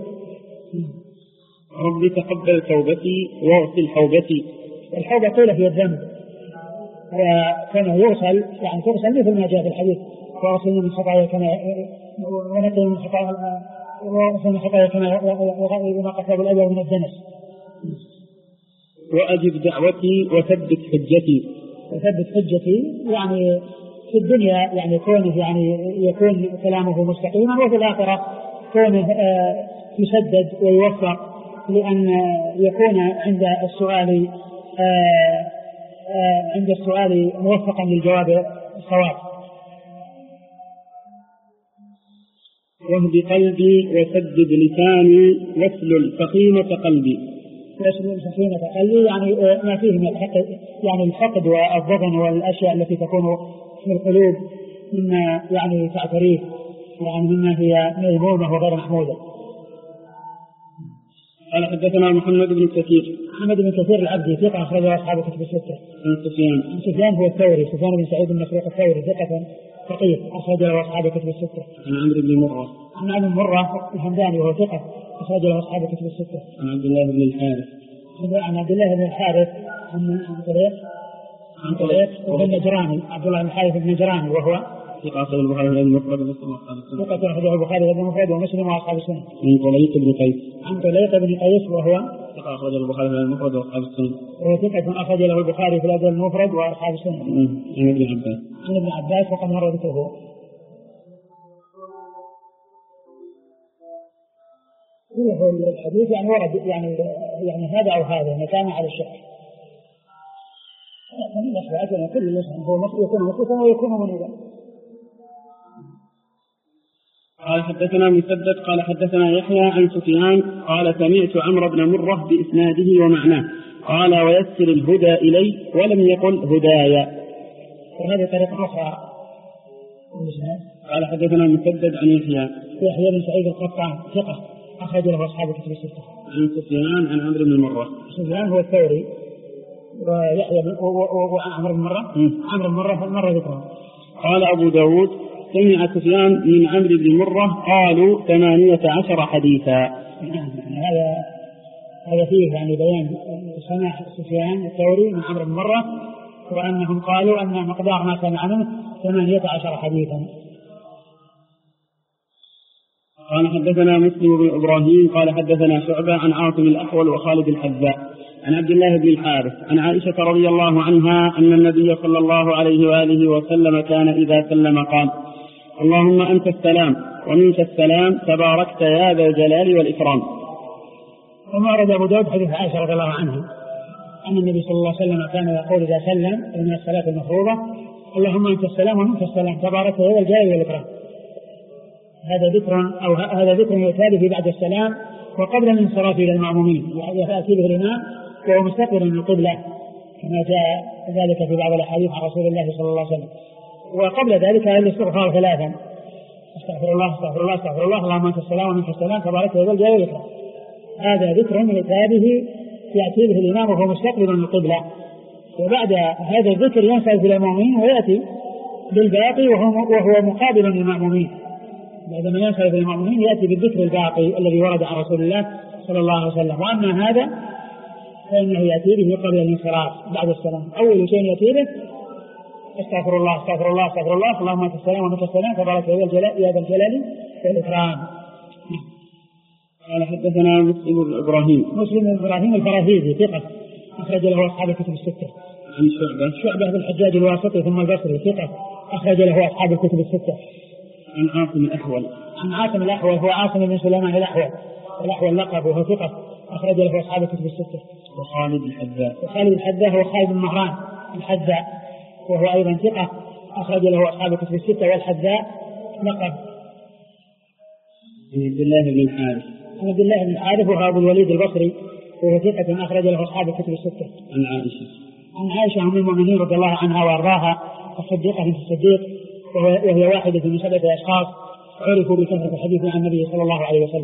رب تقبل توبتي واغسل حوبتي. الحوبة قيل في الذنب، وكان يغسل يعني تغسل مثل ما جاء في الحديث واغسل من خطايا كما ونقل من خطايا كما ينقى الثوب الأبيض من الدنس. وأجب دعوتي وثبت حجتي يعني في الدنيا يعني كونه يعني يكون كلامه مستقيما، وفي الآخرة كونه يسدد ويوفق، لأن يكون عند السؤال موفقا للجواب الصواب. واهد قلبي وسدد لساني واسلل سخيمة قلبي. يعني ما فيه من يعني الحقد والضغن والأشياء التي تكون في القلوب مما يعني تعتريه، يعني مما هي مذمومة وغير محمودة. قال حدثنا محمد بن كثير العبدي ثقة أخرجه أصحاب الكتب الستة. عن سفيان هو الثوري، سفيان بن سعيد المسروق الثوري ثقة فقيه أخرجه أصحاب الكتب الستة. عن عمرو بن مرة الهمداني وهو ثقة أخرجه أصحاب الكتب الستة. عن عبد الله بن الحارث عن طريق عن طريق وابن نجراني عبد الله بن الحارث بن نجراني وهو ثقة أخرجه البخاري في المفرد ومسلم وأصحاب السنة. ثقة أخرجه البخاري في المفرد ومسلم وأصحاب السنة. عن طليق بن قيس. عن طليق بن قيس وهو ثقة أخرجه البخاري في المفرد وأصحاب السنة. وهو ثقة أخرج له البخاري في الأدب المفرد وأصحاب السنة. عن ابن عباس. عن ابن عباس وقد مر ذكره. الحديث يعني ورد يعني هذا أو هذا مكان على الشك. من كل الإنسان هو يكون مخلصا ويكون منيبا. قال حدثنا مسدد قال حدثنا يحيى عن سفيان قال سمعت عمرو بن مرة بإسناده ومعناه قال ويسر الهدى إلي ولم يقل هدايا. وهذه طريقة أخرى. قال حدثنا مسدد عن يحيى بن سعيد القطان ثقة أخرج له أصحاب الكتب الستة. عن سفيان عن عمرو بن مرة. سفيان هو الثوري ويحيى وعمرو بن مرة. عمرو بن مرة مر ذكره. قال أبو داود سمع سفيان من عمرو بن مرة قالوا 18 حديثا. هذا فيه يعني بيان سمع سفيان الثوري من عمرو بن مرة وأنهم قالوا أن مقدار ما سمع منه 18 حديثا. قال حدثنا مسلم بن إبراهيم قال حدثنا شعبة عن عاصم الأحول وخالد الحذاء عن عبد الله بن الحارث عن عائشة رضي الله عنها أن النبي صلى الله عليه وآله وسلم كان إذا سلم قال اللهم أنت السلام ومنك السلام تباركت يا ذا الجلال والإكرام. وما أرد أبو داود حديث عائشة رضي الله عنها أن النبي صلى الله عليه وسلم كان يقول إذا سلم من الصلاة المفروضة اللهم أنت السلام ومنك السلام تباركت يا ذا الجلال والإكرام. هذا ذكر يتالي في بعد السلام وقبل الانصراف إلى المأمومين يأتي به الإمام وهو مستقبل من القبلة كما جاء ذلك في بعض الأحاديث عن رسول الله صلى الله عليه وسلم. وقبل ذلك الاستغفار 3 استغفر الله استغفر الله استغفر الله اللهم أنت السلام ومنك السلام تبارك يا ذا الجلال والإكرام. هذا ذكر يتالي يأتي به الإمام وهو مستقبل من القبلة. وبعد هذا الذكر ينصرف إلى المأمومين ويأتي بالباقي وهو مقابل للمأمومين. بعدما ينصرف المأمومين يأتي بالذكر الباقي الذي ورد عن رسول الله صلى الله عليه وسلم. وأما هذا فإنه يأتي به قبل الانصراف بعد السلام. أول شيء يأتي به استغفر الله استغفر الله استغفر الله اللهم أنت السلام ومنك السلام تبارك يا ذا الجلال والإكرام. قال حدثنا مسلم بن إبراهيم الفراهيدي ثقة أخرج له أصحاب الكتب الستة. عن شعبة بن الحجاج الواسطي ثم البصري ثقة أخرج له أصحاب الكتب الستة. عن عاصم الأحول هو عاصم بن سليمان الأحول لقب وهو ثقة أخرج له أصحاب الكتب الستة. وخالد الحذاء هو خالد بن مهران الحذاء وهو أيضا ثقة أخرج له أصحاب الكتب الستة. والحذاء لقب. عن عبد الله بن الحارث وهو أبو الوليد البصري وهو ثقة أخرج له أصحاب الكتب الستة. عن عائشة أم المؤمنين رضي الله عنها وأرضاها الصديقة بنت الصديق وهي واحدة من 7 أشخاص عرفوا بكثرة الحديث عن النبي صلى الله عليه وسلم.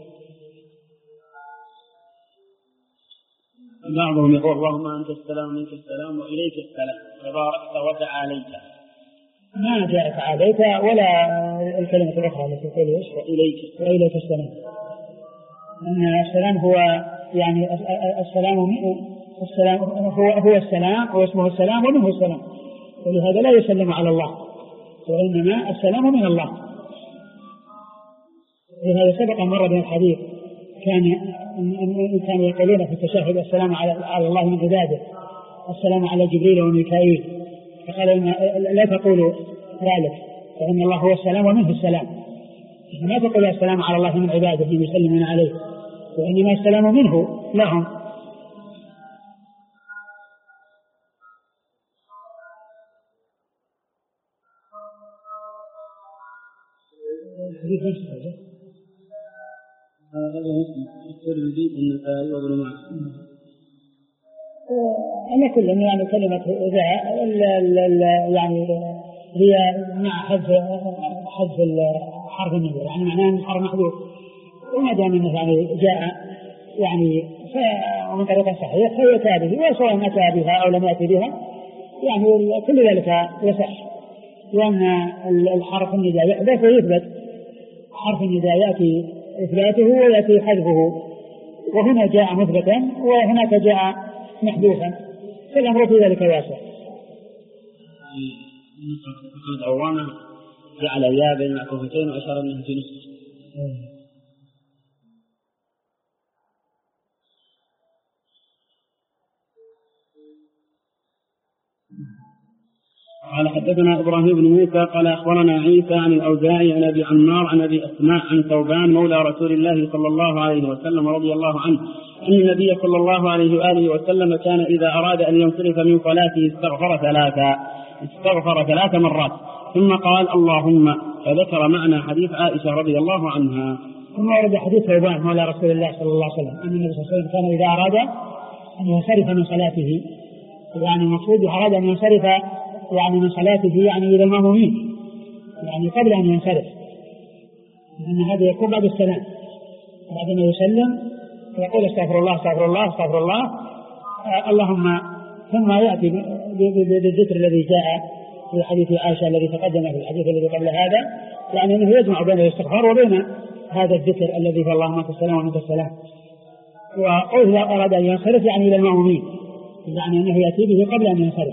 بعضهم يقول اللهم أنت السلام ومنك السلام وإليك السلام تباركت وتعاليت. ما جاء تعاليت ولا الكلمة الأخرى التي تقول وإليك السلام. أن السلام هو يعني السلام هو السلام واسمه السلام ومنه السلام. ولهذا لا يسلم على الله وإنما السلام من الله. لهذا سبق مرة من الحديث كانوا يقولون في التشهد السلام على الله من عباده السلام على جبريل وميكائيل فقال لا تقولوا ذلك فإن الله هو السلام ومنه السلام. ما تقول السلام على الله من عباده يسلمون عليه وإنما السلام منه لهم. أنا كل يعني كلمة ذا يعني هي مع حذف حرف النذر يعني معناه أن الحرف محذوف وما دام أنه يعني جاء يعني ومن طريقة صحيح فيأتى به وسواء أتى بها أو لم يأتي بها يعني كل ذلك يصح لأن الحرف النداء يحدث ويثبت. حرف النداء يأتي إثباته ويأتي حذفه وهنا جاء مثبتا وهناك جاء محذوفا فالأمر في ذلك واسع. في العوامة جعل يا بين معطوفتين وأشار أنه في نصف. قال حدثنا إبراهيم بن موسى قال أخبرنا عيسى عن الأوزاعي عن أبي عمار عن أبي أسماء عن ثوبان مولى رسول الله صلى الله عليه وسلم رضي الله عنه أن النبي صلى الله عليه وآله وسلم كان إذا أراد أن ينصرف من صلاته استغفر 3 مرات ثم قال اللهم، فذكر معنى حديث عائشة رضي الله عنها. ثم ورد حديث ثوبان مولى رسول الله صلى الله عليه وسلم أن النبي صلى الله عليه وسلم كان إذا أراد أن ينصرف من صلاته، يعني المقصود أراد أن ينصرف يعني من صلاته يعني إلى المأمومين، يعني قبل أن ينصرف، لأن هذا يكون بعد السلام، بعد ما يسلم يقول استغفر الله استغفر الله استغفر الله اللهم، ثم يأتي بالذكر الذي جاء في حديث عائشة الذي تقدم في الحديث الذي قبل هذا، يعني أنه يجمع بين الاستغفار وبين هذا الذكر الذي في اللهم أنت السلام ومنك السلام. وإذا أراد أن ينصرف يعني إلى المأمومين، يعني أنه يأتي به قبل أن ينصرف،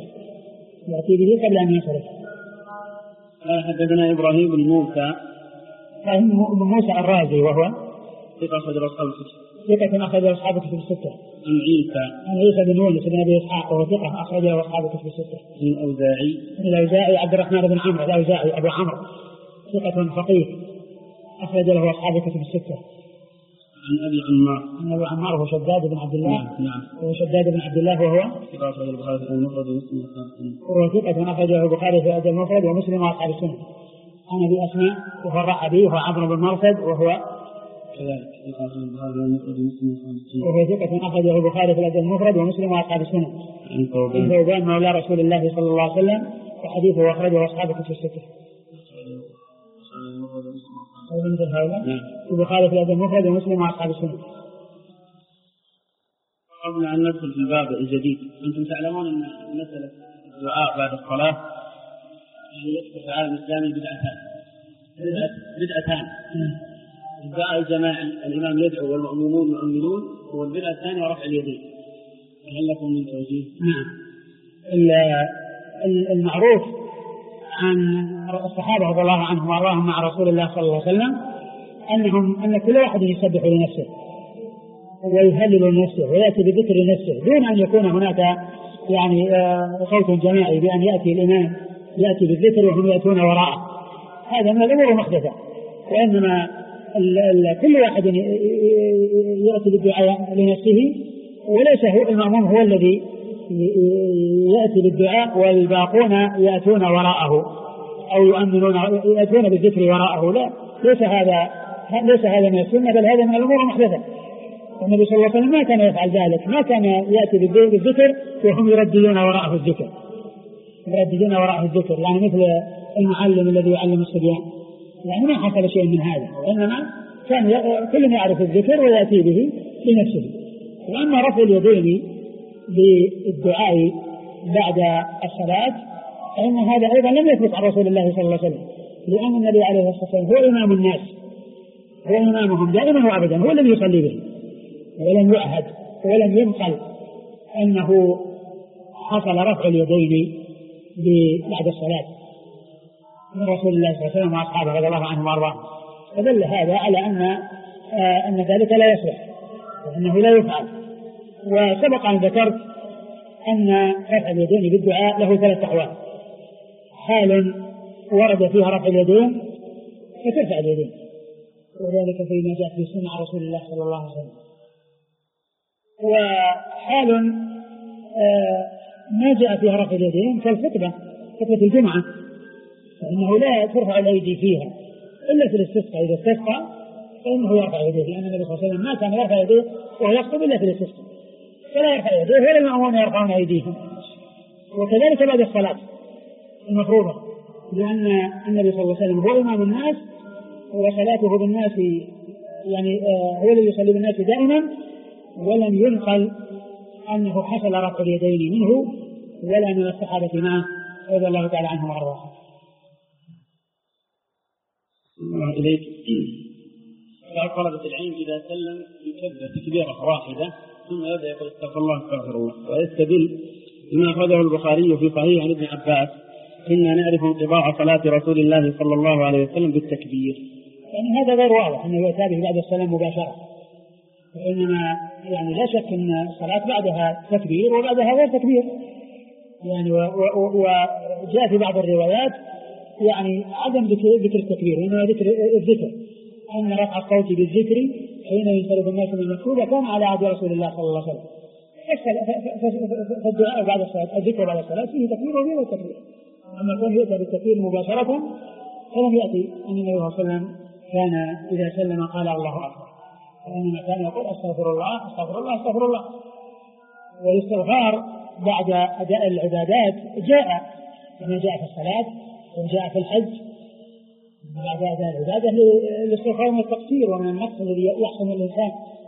حدثنا إبراهيم بن موسى بن موسى الرازي وهو ثقة أخرج أصحاب الكتب الستة. عن عيسى بن يونس بن أبي إسحاق وهو ثقة أخرج أصحاب الكتب الستة. الأوزاعي عبد الرحمن بن عمرو الأوزاعي أبو عمرو ثقة فقيه أخرج له أصحاب الكتب الستة. عن أبي عمار هو شداد بن عبد الله. نعم. وهو شداد بن عبد الله وهو ثقة أخرج البخاري في المفرد ومسلم وهو ثقة أخرجه البخاري في الأدب المفرد ومسلم وأصحاب السنن. عن أبي أسماء وهو الرحبي وهو عمرو بن مرثد وهو كذلك ثقة أخرجه البخاري في الأدب المفرد ومسلم وأصحاب السنن. عن ثوبان مولى رسول الله صلى الله عليه وسلم وحديثه أخرجه أصحاب الكتب الستة. البخاري في الأدب المفرد ومسلم وأصحاب السنن. قبل أن ندخل في الباب الجديد، أنتم تعلمون أن مسألة الدعاء بعد الصلاة يدخل في العالم الإسلامي بدعتان. الدعاء الجماعي الإمام يدعو والمؤمنون يؤمنون، والبدعة الثانية رفع اليدين. هل لكم من توجيه؟ نعم. المعروف عن الصحابة رضي الله عنهم وأرضاهم مع رسول الله صلى الله عليه وسلم أن كل واحد يسبح لنفسه ويهلل لنفسه ويأتي بذكر لنفسه دون أن يكون هناك يعني صوت جماعي بأن يأتي الإمام يأتي بالذكر وهم يأتون وراءه. هذا من الأمور المحدثة، وإنما كل واحد يأتي بالدعاء لنفسه، وليس هو المأموم هو الذي يأتي بالدعاء والباقون يأتون وراءه أو يؤمنون يأتون بالذكر وراءه. لا، ليس هذا من السنة، بل هذا من الأمور المحدثة. النبي صلى الله عليه وسلم ما كان يفعل ذلك، ما كان يأتي بالذكر وهم يرددون وراءه الذكر، يعني مثل المعلم الذي يعلم الصبيان، يعني ما حصل شيء من هذا، وإنما كان كل يعرف الذكر ويأتي به لنفسه. وأما رفع اليدين بالدعاء بعد الصلاة فإن هذا أيضا لم يثبت عن رسول الله صلى الله عليه وسلم، لأن النبي عليه الصلاة والسلام هو إمام الناس، هو إمامهم دائما وأبدا، هو الذي يصلي به، ولم يعهد ولم ينقل أنه حصل رفع اليدين بعد الصلاة من رسول الله صلى الله عليه وسلم وأصحابه رضي الله عنهم وأرضاهم. فدل هذا على أن ذلك لا يصلح وأنه لا يفعل. وسبق أن ذكرت أن رفع اليدين بالدعاء له 3 أحوال: حال ورد فيها رفع اليدين فترفع اليدين، وذلك فيما جاء في سنة رسول الله صلى الله عليه وسلم. وحال ما جاء فيها رفع اليدين كالخطبة، خطبة الجمعة، فإنه لا ترفع الأيدي فيها إلا في الاستسقاء. إذا استسقى فإنه يرفع يديه، لأن النبي صلى الله عليه وسلم ما كان يرفع يديه وهو يخطب إلا في الاستسقاء، فلا يرفع يديه ولا المأمون يرفعون أيديهم. وكذلك بعد الصلاة المفروضة، لأن النبي صلى الله عليه وسلم هو إمام الناس وصلاته بالناس يعني هو الذي يصلي بالناس دائما، ولم ينقل أنه حصل رفع اليدين منه ولا من الصحابة معه رضي الله تعالى عنهم وأرضاهم. إليك طلبة العلم إذا سلم يكبر تكبيرة واحدة ثم يبدأ يقول استغفر الله استغفر الله، ويستدل بما أخرجه البخاري في صحيح عن ابن عباس كنا نعرف انقضاء صلاة رسول الله صلى الله عليه وسلم بالتكبير. يعني هذا غير واضح أنه يؤتى به بعد السلام مباشرة، وإنما يعني لا شك أن الصلاة بعدها تكبير وبعدها غير تكبير، يعني وجاء في بعض الروايات يعني عدم ذكر التكبير وإنما ذكر الذكر، أن رفع الصوت بالذكر حين ينصرف الناس من المكتوبة كان على عهد رسول الله صلى الله عليه وسلم. فالدعاء بعد الصلاة، الذكر بعد الصلاة فيه تكبير وغير التكبير. أما كان يؤتى بالتكبير مباشرة فلم يأتي أن النبي صلى الله عليه وسلم كان إذا سلم قال الله أكبر، وإنما كان يقول أستغفر الله أستغفر الله أستغفر الله. والاستغفار بعد أداء العبادات جاء كما جاء في الصلاة وجاء في الحج، بعد أداء العبادة الاستغفار من التقصير ومن النقص الذي يحصل الإنسان.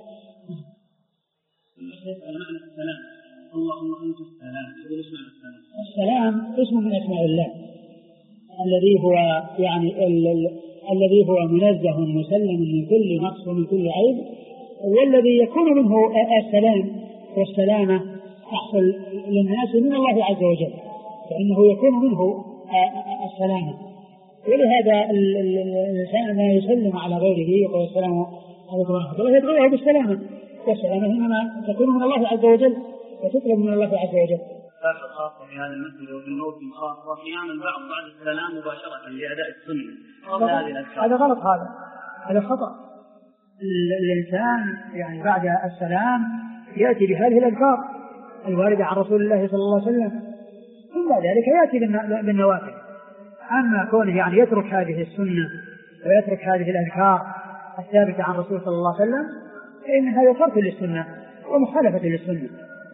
اللهم أنت السلام. السلام اسم من أسماء الله الذي هو يعني الذي هو منزه مسلم من كل نقص ومن كل عيب، والذي يكون منه السلام والسلامة تحصل للناس من الله عز وجل، فإنه يكون منه السلامة. ولهذا الإنسان ما يسلم على غيره يقول السلام عليكم ورحمة الله يدعوه بالسلامة، والسلامة إنما تكون من الله عز وجل وتطلب من الله عز وجل. خاصة في هذا المسجد وفي الموت خاصة أحيانا بعد السلام مباشرة لأداء السنة. هذا غلط، هذا خطأ. الإنسان يعني بعد السلام يأتي بهذه الأذكار الواردة عن رسول الله صلى الله عليه وسلم، ثم ذلك يأتي بالنوافل. أما كونه يعني يترك هذه السنة ويترك هذه الأذكار الثابتة عن رسول صلى الله عليه وسلم فإن هذا ترك للسنة ومخالفة للسنة.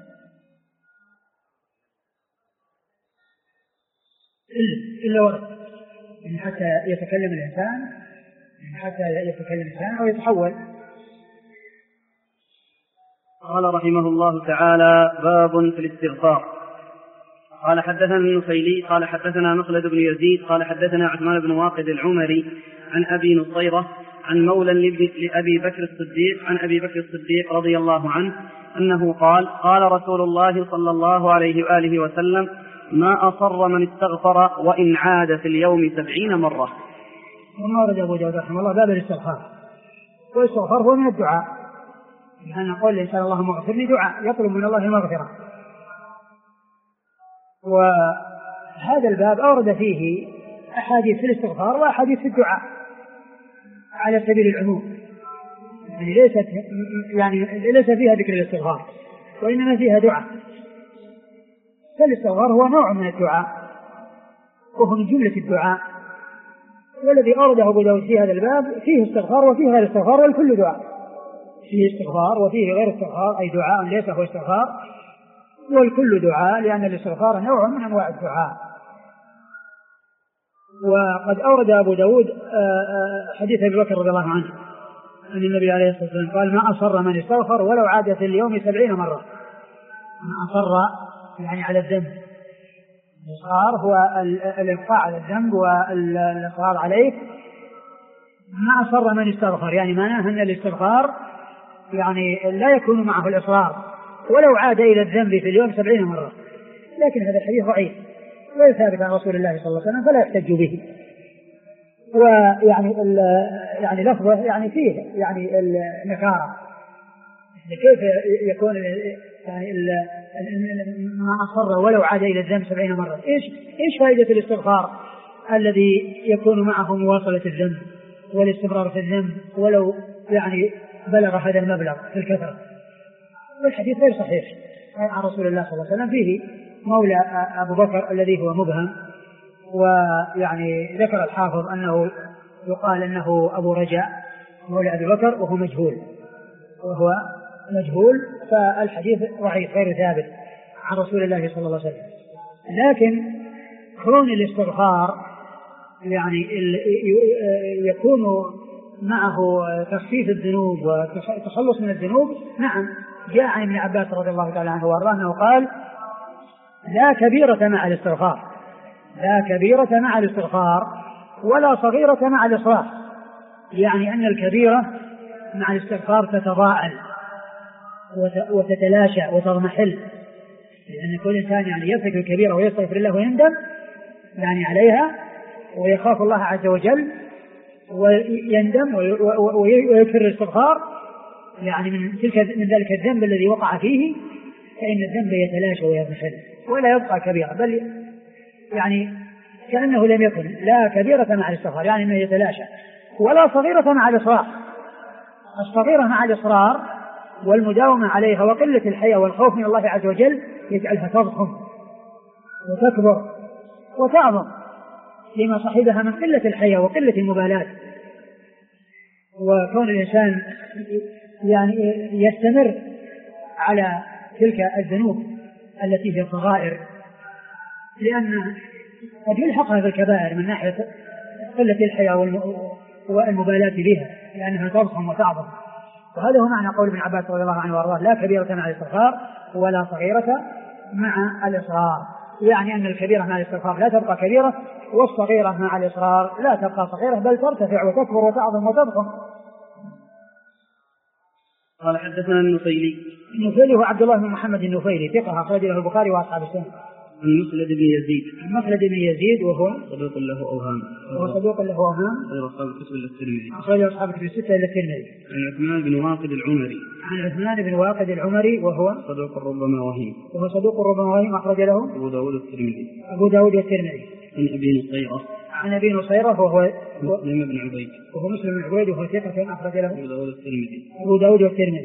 إلا ورد إن حتى يتكلم الإنسان أو يتحول. قال رحمه الله تعالى: باب في الاستغفار. قال حدثنا النخيلي قال حدثنا مخلد بن يزيد قال حدثنا عثمان بن واقد العمري عن أبي نصيرة عن مولى لأبي بكر الصديق عن أبي بكر الصديق رضي الله عنه أنه قال: قال رسول الله صلى الله عليه وآله وسلم: ما أصر من استغفر وإن عاد في اليوم 70 مرة. وما ورد أبو داود رحمه الله باب الاستغفار، والاستغفار هو من الدعاء، يعني نقول الإنسان اللهم اغفر لي دعاء يطلب من الله المغفرة. وهذا الباب أورد فيه أحاديث في الاستغفار وأحاديث في الدعاء على سبيل العموم، يعني ليس فيها ذكر الاستغفار وإنما فيها دعاء. فالاستغفار هو نوع من الدعاء وهو من جملة الدعاء، والذي أورده أبو داود في هذا الباب فيه استغفار وفيه غير استغفار، والكل دعاء. فيه استغفار وفيه غير استغفار، أي دعاء ليس هو استغفار، والكل دعاء، لأن الاستغفار نوع من أنواع الدعاء. وقد أورد أبو داود حديث أبي بكر رضي الله عنه أن النبي عليه الصلاة والسلام قال: ما أصر من استغفر ولو عاد في اليوم 70 مرة. ما أصر يعني على الذنب، الإصرار هو الإبقاء على الذنب والإصرار عليه. ما أصر من استغفر يعني معناه أن الاستغفار يعني لا يكون معه الإصرار ولو عاد إلى الذنب في اليوم 70 مرة. لكن هذا الحديث ضعيف غير ثابت عن رسول الله صلى الله عليه وسلم فلا يحتج به. ويعني يعني لفظه يعني فيه يعني النكارة، كيف يكون يعني ما أصر ولو عاد إلى الذنب 70 مرة؟ إيش فائدة الاستغفار الذي يكون معه مواصلة الذنب والاستمرار في الذنب ولو يعني بلغ هذا المبلغ في الكثرة؟ والحديث غير صحيح عن رسول الله صلى الله عليه وسلم. فيه مولى أبو بكر الذي هو مبهم، ويعني ذكر الحافظ أنه يقال أنه أبو رجاء مولى أبي بكر وهو مجهول، فالحديث ضعيف غير ثابت عن رسول الله صلى الله عليه وسلم. لكن كون الاستغفار يعني يكون معه تصفيف الذنوب وتخلص من الذنوب، نعم جاء عن ابن عباس رضي الله تعالى عنه وارضاه أنه قال: لا كبيرة مع الاستغفار ولا صغيرة مع الإصرار. يعني أن الكبيرة مع الاستغفار تتضاءل وتتلاشى وتضمحل، لأن كل إنسان يعني يفعل الكبيرة ويستغفر الله ويندم يعني عليها ويخاف الله عز وجل ويندم ويكثر الاستغفار يعني من ذلك الذنب الذي وقع فيه، فإن الذنب يتلاشى ويضمحل ولا يبقى كبيرة، بل يعني كأنه لم يكن لا كبيرة مع الاستغفار، يعني أنه يتلاشى، ولا صغيرة مع الإصرار. الصغيرة مع الإصرار والمداومة عليها وقلة الحياء والخوف من الله عز وجل يجعلها تضخم وتكبر وتعظم لما صاحبها من قلة الحياء وقلة المبالاة. وكون الإنسان يعني يستمر على تلك الذنوب التي هي صغائر، لأن قد يلحقها بالكبائر من ناحية قلة الحياء والمبالاة بها، لأنها تضخم وتعظم. وهذا هو معنى قول ابن عباس رضي الله عنه وارضاه: لا كبيرة مع الاستغفار ولا صغيرة مع الإصرار. يعني أن الكبيرة مع الاستغفار لا تبقى كبيرة، والصغيرة مع الإصرار لا تبقى صغيرة، بل ترتفع وتكبر وتعظم وتضخم. قال حدثنا النفيلي هو عبد الله بن محمد النفيلي، ثقة أخرج له البخاري وأصحاب السنة. مخلد بن يزيد وهو صدوق له أوهام غير أصحاب الكتب إلا الترمذي. أخرج أصحاب الكتب الستة إلا الترمذي. عن عثمان بن واقد العمري وهو صدوق ربما وهيم أخرج له أبو داود والترمذي. عن أبي نصيرة وهو مسلم بن عبيد وهو ثقة أخرج له أبو داود والترمذي.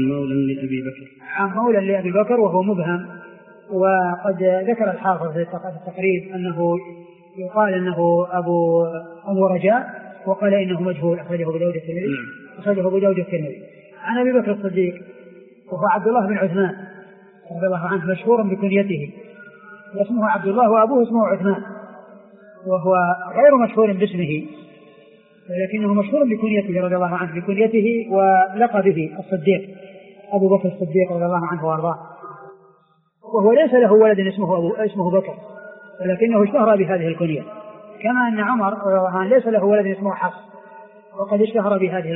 عن مولى لأبي بكر وهو مبهم. وقد ذكر الحافظ في التقريب أنه يقال أنه أبو رجاء، وقال إنه مجهول، أخرجه أبو داود الترمذي. عن أبي بكر الصديق وهو عبد الله بن عثمان رضي الله عنه، مشهور بكنيته، اسمه عبد الله وأبوه اسمه عثمان، وهو غير مشهور باسمه ولكنه مشهور بكنيته رضي الله عنه، بكنيته ولقبه الصديق، أبو بكر الصديق رضي الله عنه وارضاه. وهو ليس له ولد اسمه بكر، ولكنه اشتهر بهذه الكنية، كما أن عمر رضي الله عنه ليس له ولد اسمه حفص، وقد اشتهر بهذه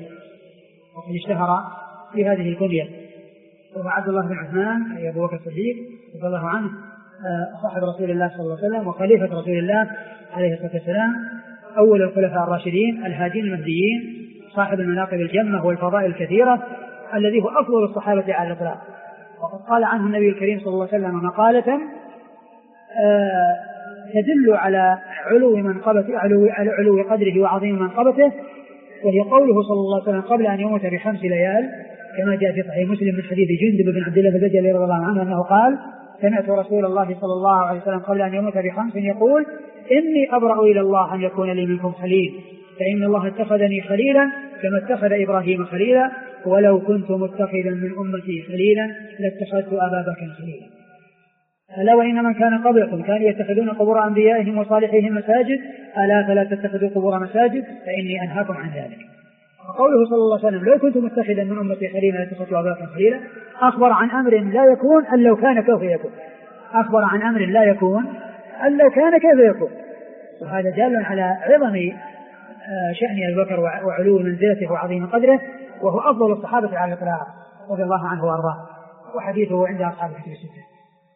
الكنية. وهو عبد الله بن عثمان أي أبو بكر الصديق رضي الله عنه، صاحب رسول الله صلى الله عليه وسلم وخليفة رسول الله عليه الصلاة والسلام، أول الخلفاء الراشدين الهادين المهديين، صاحب المناقب الجمة والفضائل الكثيرة، الذي هو أفضل الصحابة على الإطلاق. وقد قال عنه النبي الكريم صلى الله عليه وسلم مقالة تدل على علو قدره وعظيم منقبته، وهي قوله صلى الله عليه وسلم قبل أن يموت ب5 ليال، كما جاء في صحيح مسلم من حديث جندب بن عبد الله البجلي رضي الله عنه أنه قال: سمعت رسول الله صلى الله عليه وسلم قبل أن يموت ب5 يقول: إني أبرأ إلى الله أن يكون لي منكم خليل، فإن الله اتخذني خليلا كما اتخذ إبراهيم خليلا، ولو كنت متخذا من أمتي خليلا لاتخذت أبا بكر خليلا. ألا وإن من كان قبلكم كانوا يتخذون قبور أنبيائهم وصالحيهم مساجد، ألا فلا تتخذوا قبور مساجد فإني أنهاكم عن ذلك. وقوله صلى الله عليه وسلم: لو كنت متخذا من أمتي خليلا لاتخذت أبا بكر خليلا، أخبر عن أمر لا يكون أن لو كان كيف يكون، كيف يكون. وهذا دال على عظم شأن أبي بكر وعلو منزلته وعظيم قدره، وهو أفضل الصحابة على الإطلاق رضي الله عنه وأرضاه، وحديثه عند أصحاب الكتب الستة.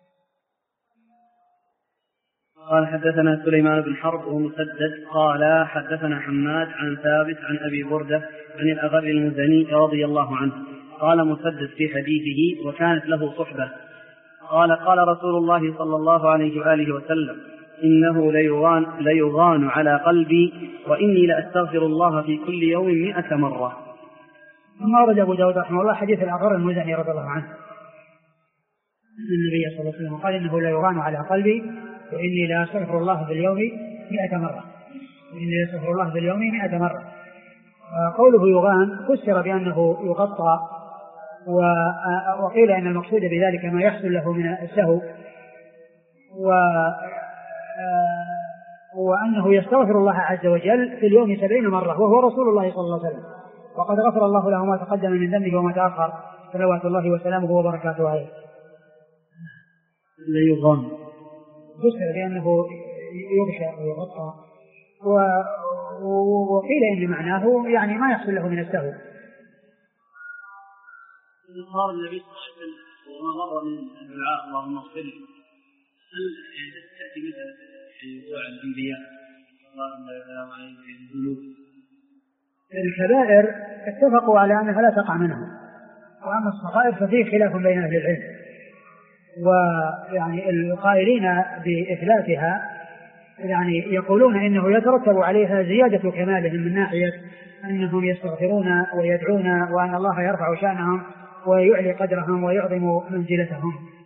قال حدثنا سليمان بن حرب ومسدد قال حدثنا حماد عن ثابت عن أبي بردة عن الأغر المزني رضي الله عنه قال مسدد في حديثه: وكانت له صحبة قال رسول الله صلى الله عليه وآله وسلم: إنه ليغان على قلبي، وإني لأستغفر الله في كل يوم 100 مرة. ثم أورد أبو داود رحمه الله حديث الأغر المزني رضي الله عنه النبي صلى الله عليه وسلم قال: إنه ليغان على قلبي، وإني لا أستغفر الله في اليوم 100 مرة. قوله يغان فسر بأنه يغطى، وقيل إن المقصود بذلك ما يحصل له من السهو، وأنه يستغفر الله عز وجل في اليوم 70 مرة، وهو رسول الله صلى الله عليه وسلم، وقد غفر الله له ما تقدم من ذنبه وما تأخر، صلوات الله وسلامه وبركاته عليه. ليغان فسر بأنه يغشى ويغطى، وقيل إن معناه يعني ما يحصل له من السهو. قال النبي صلى الله عليه وسلم وما مر من الدعاء اللهم اغفر لي، هل تأتي مثل وقوع الأنبياء الكبائر اتفقوا على أنها لا تقع منهم، وأما الصغائر ففيه خلاف بين أهل العلم، ويعني القائلين بإثباتها يعني يقولون إنه يترتب عليها زيادة كمالهم من ناحية أنهم يستغفرون ويدعون وأن الله يرفع شأنهم ويعلي قدرهم ويعظم منزلتهم.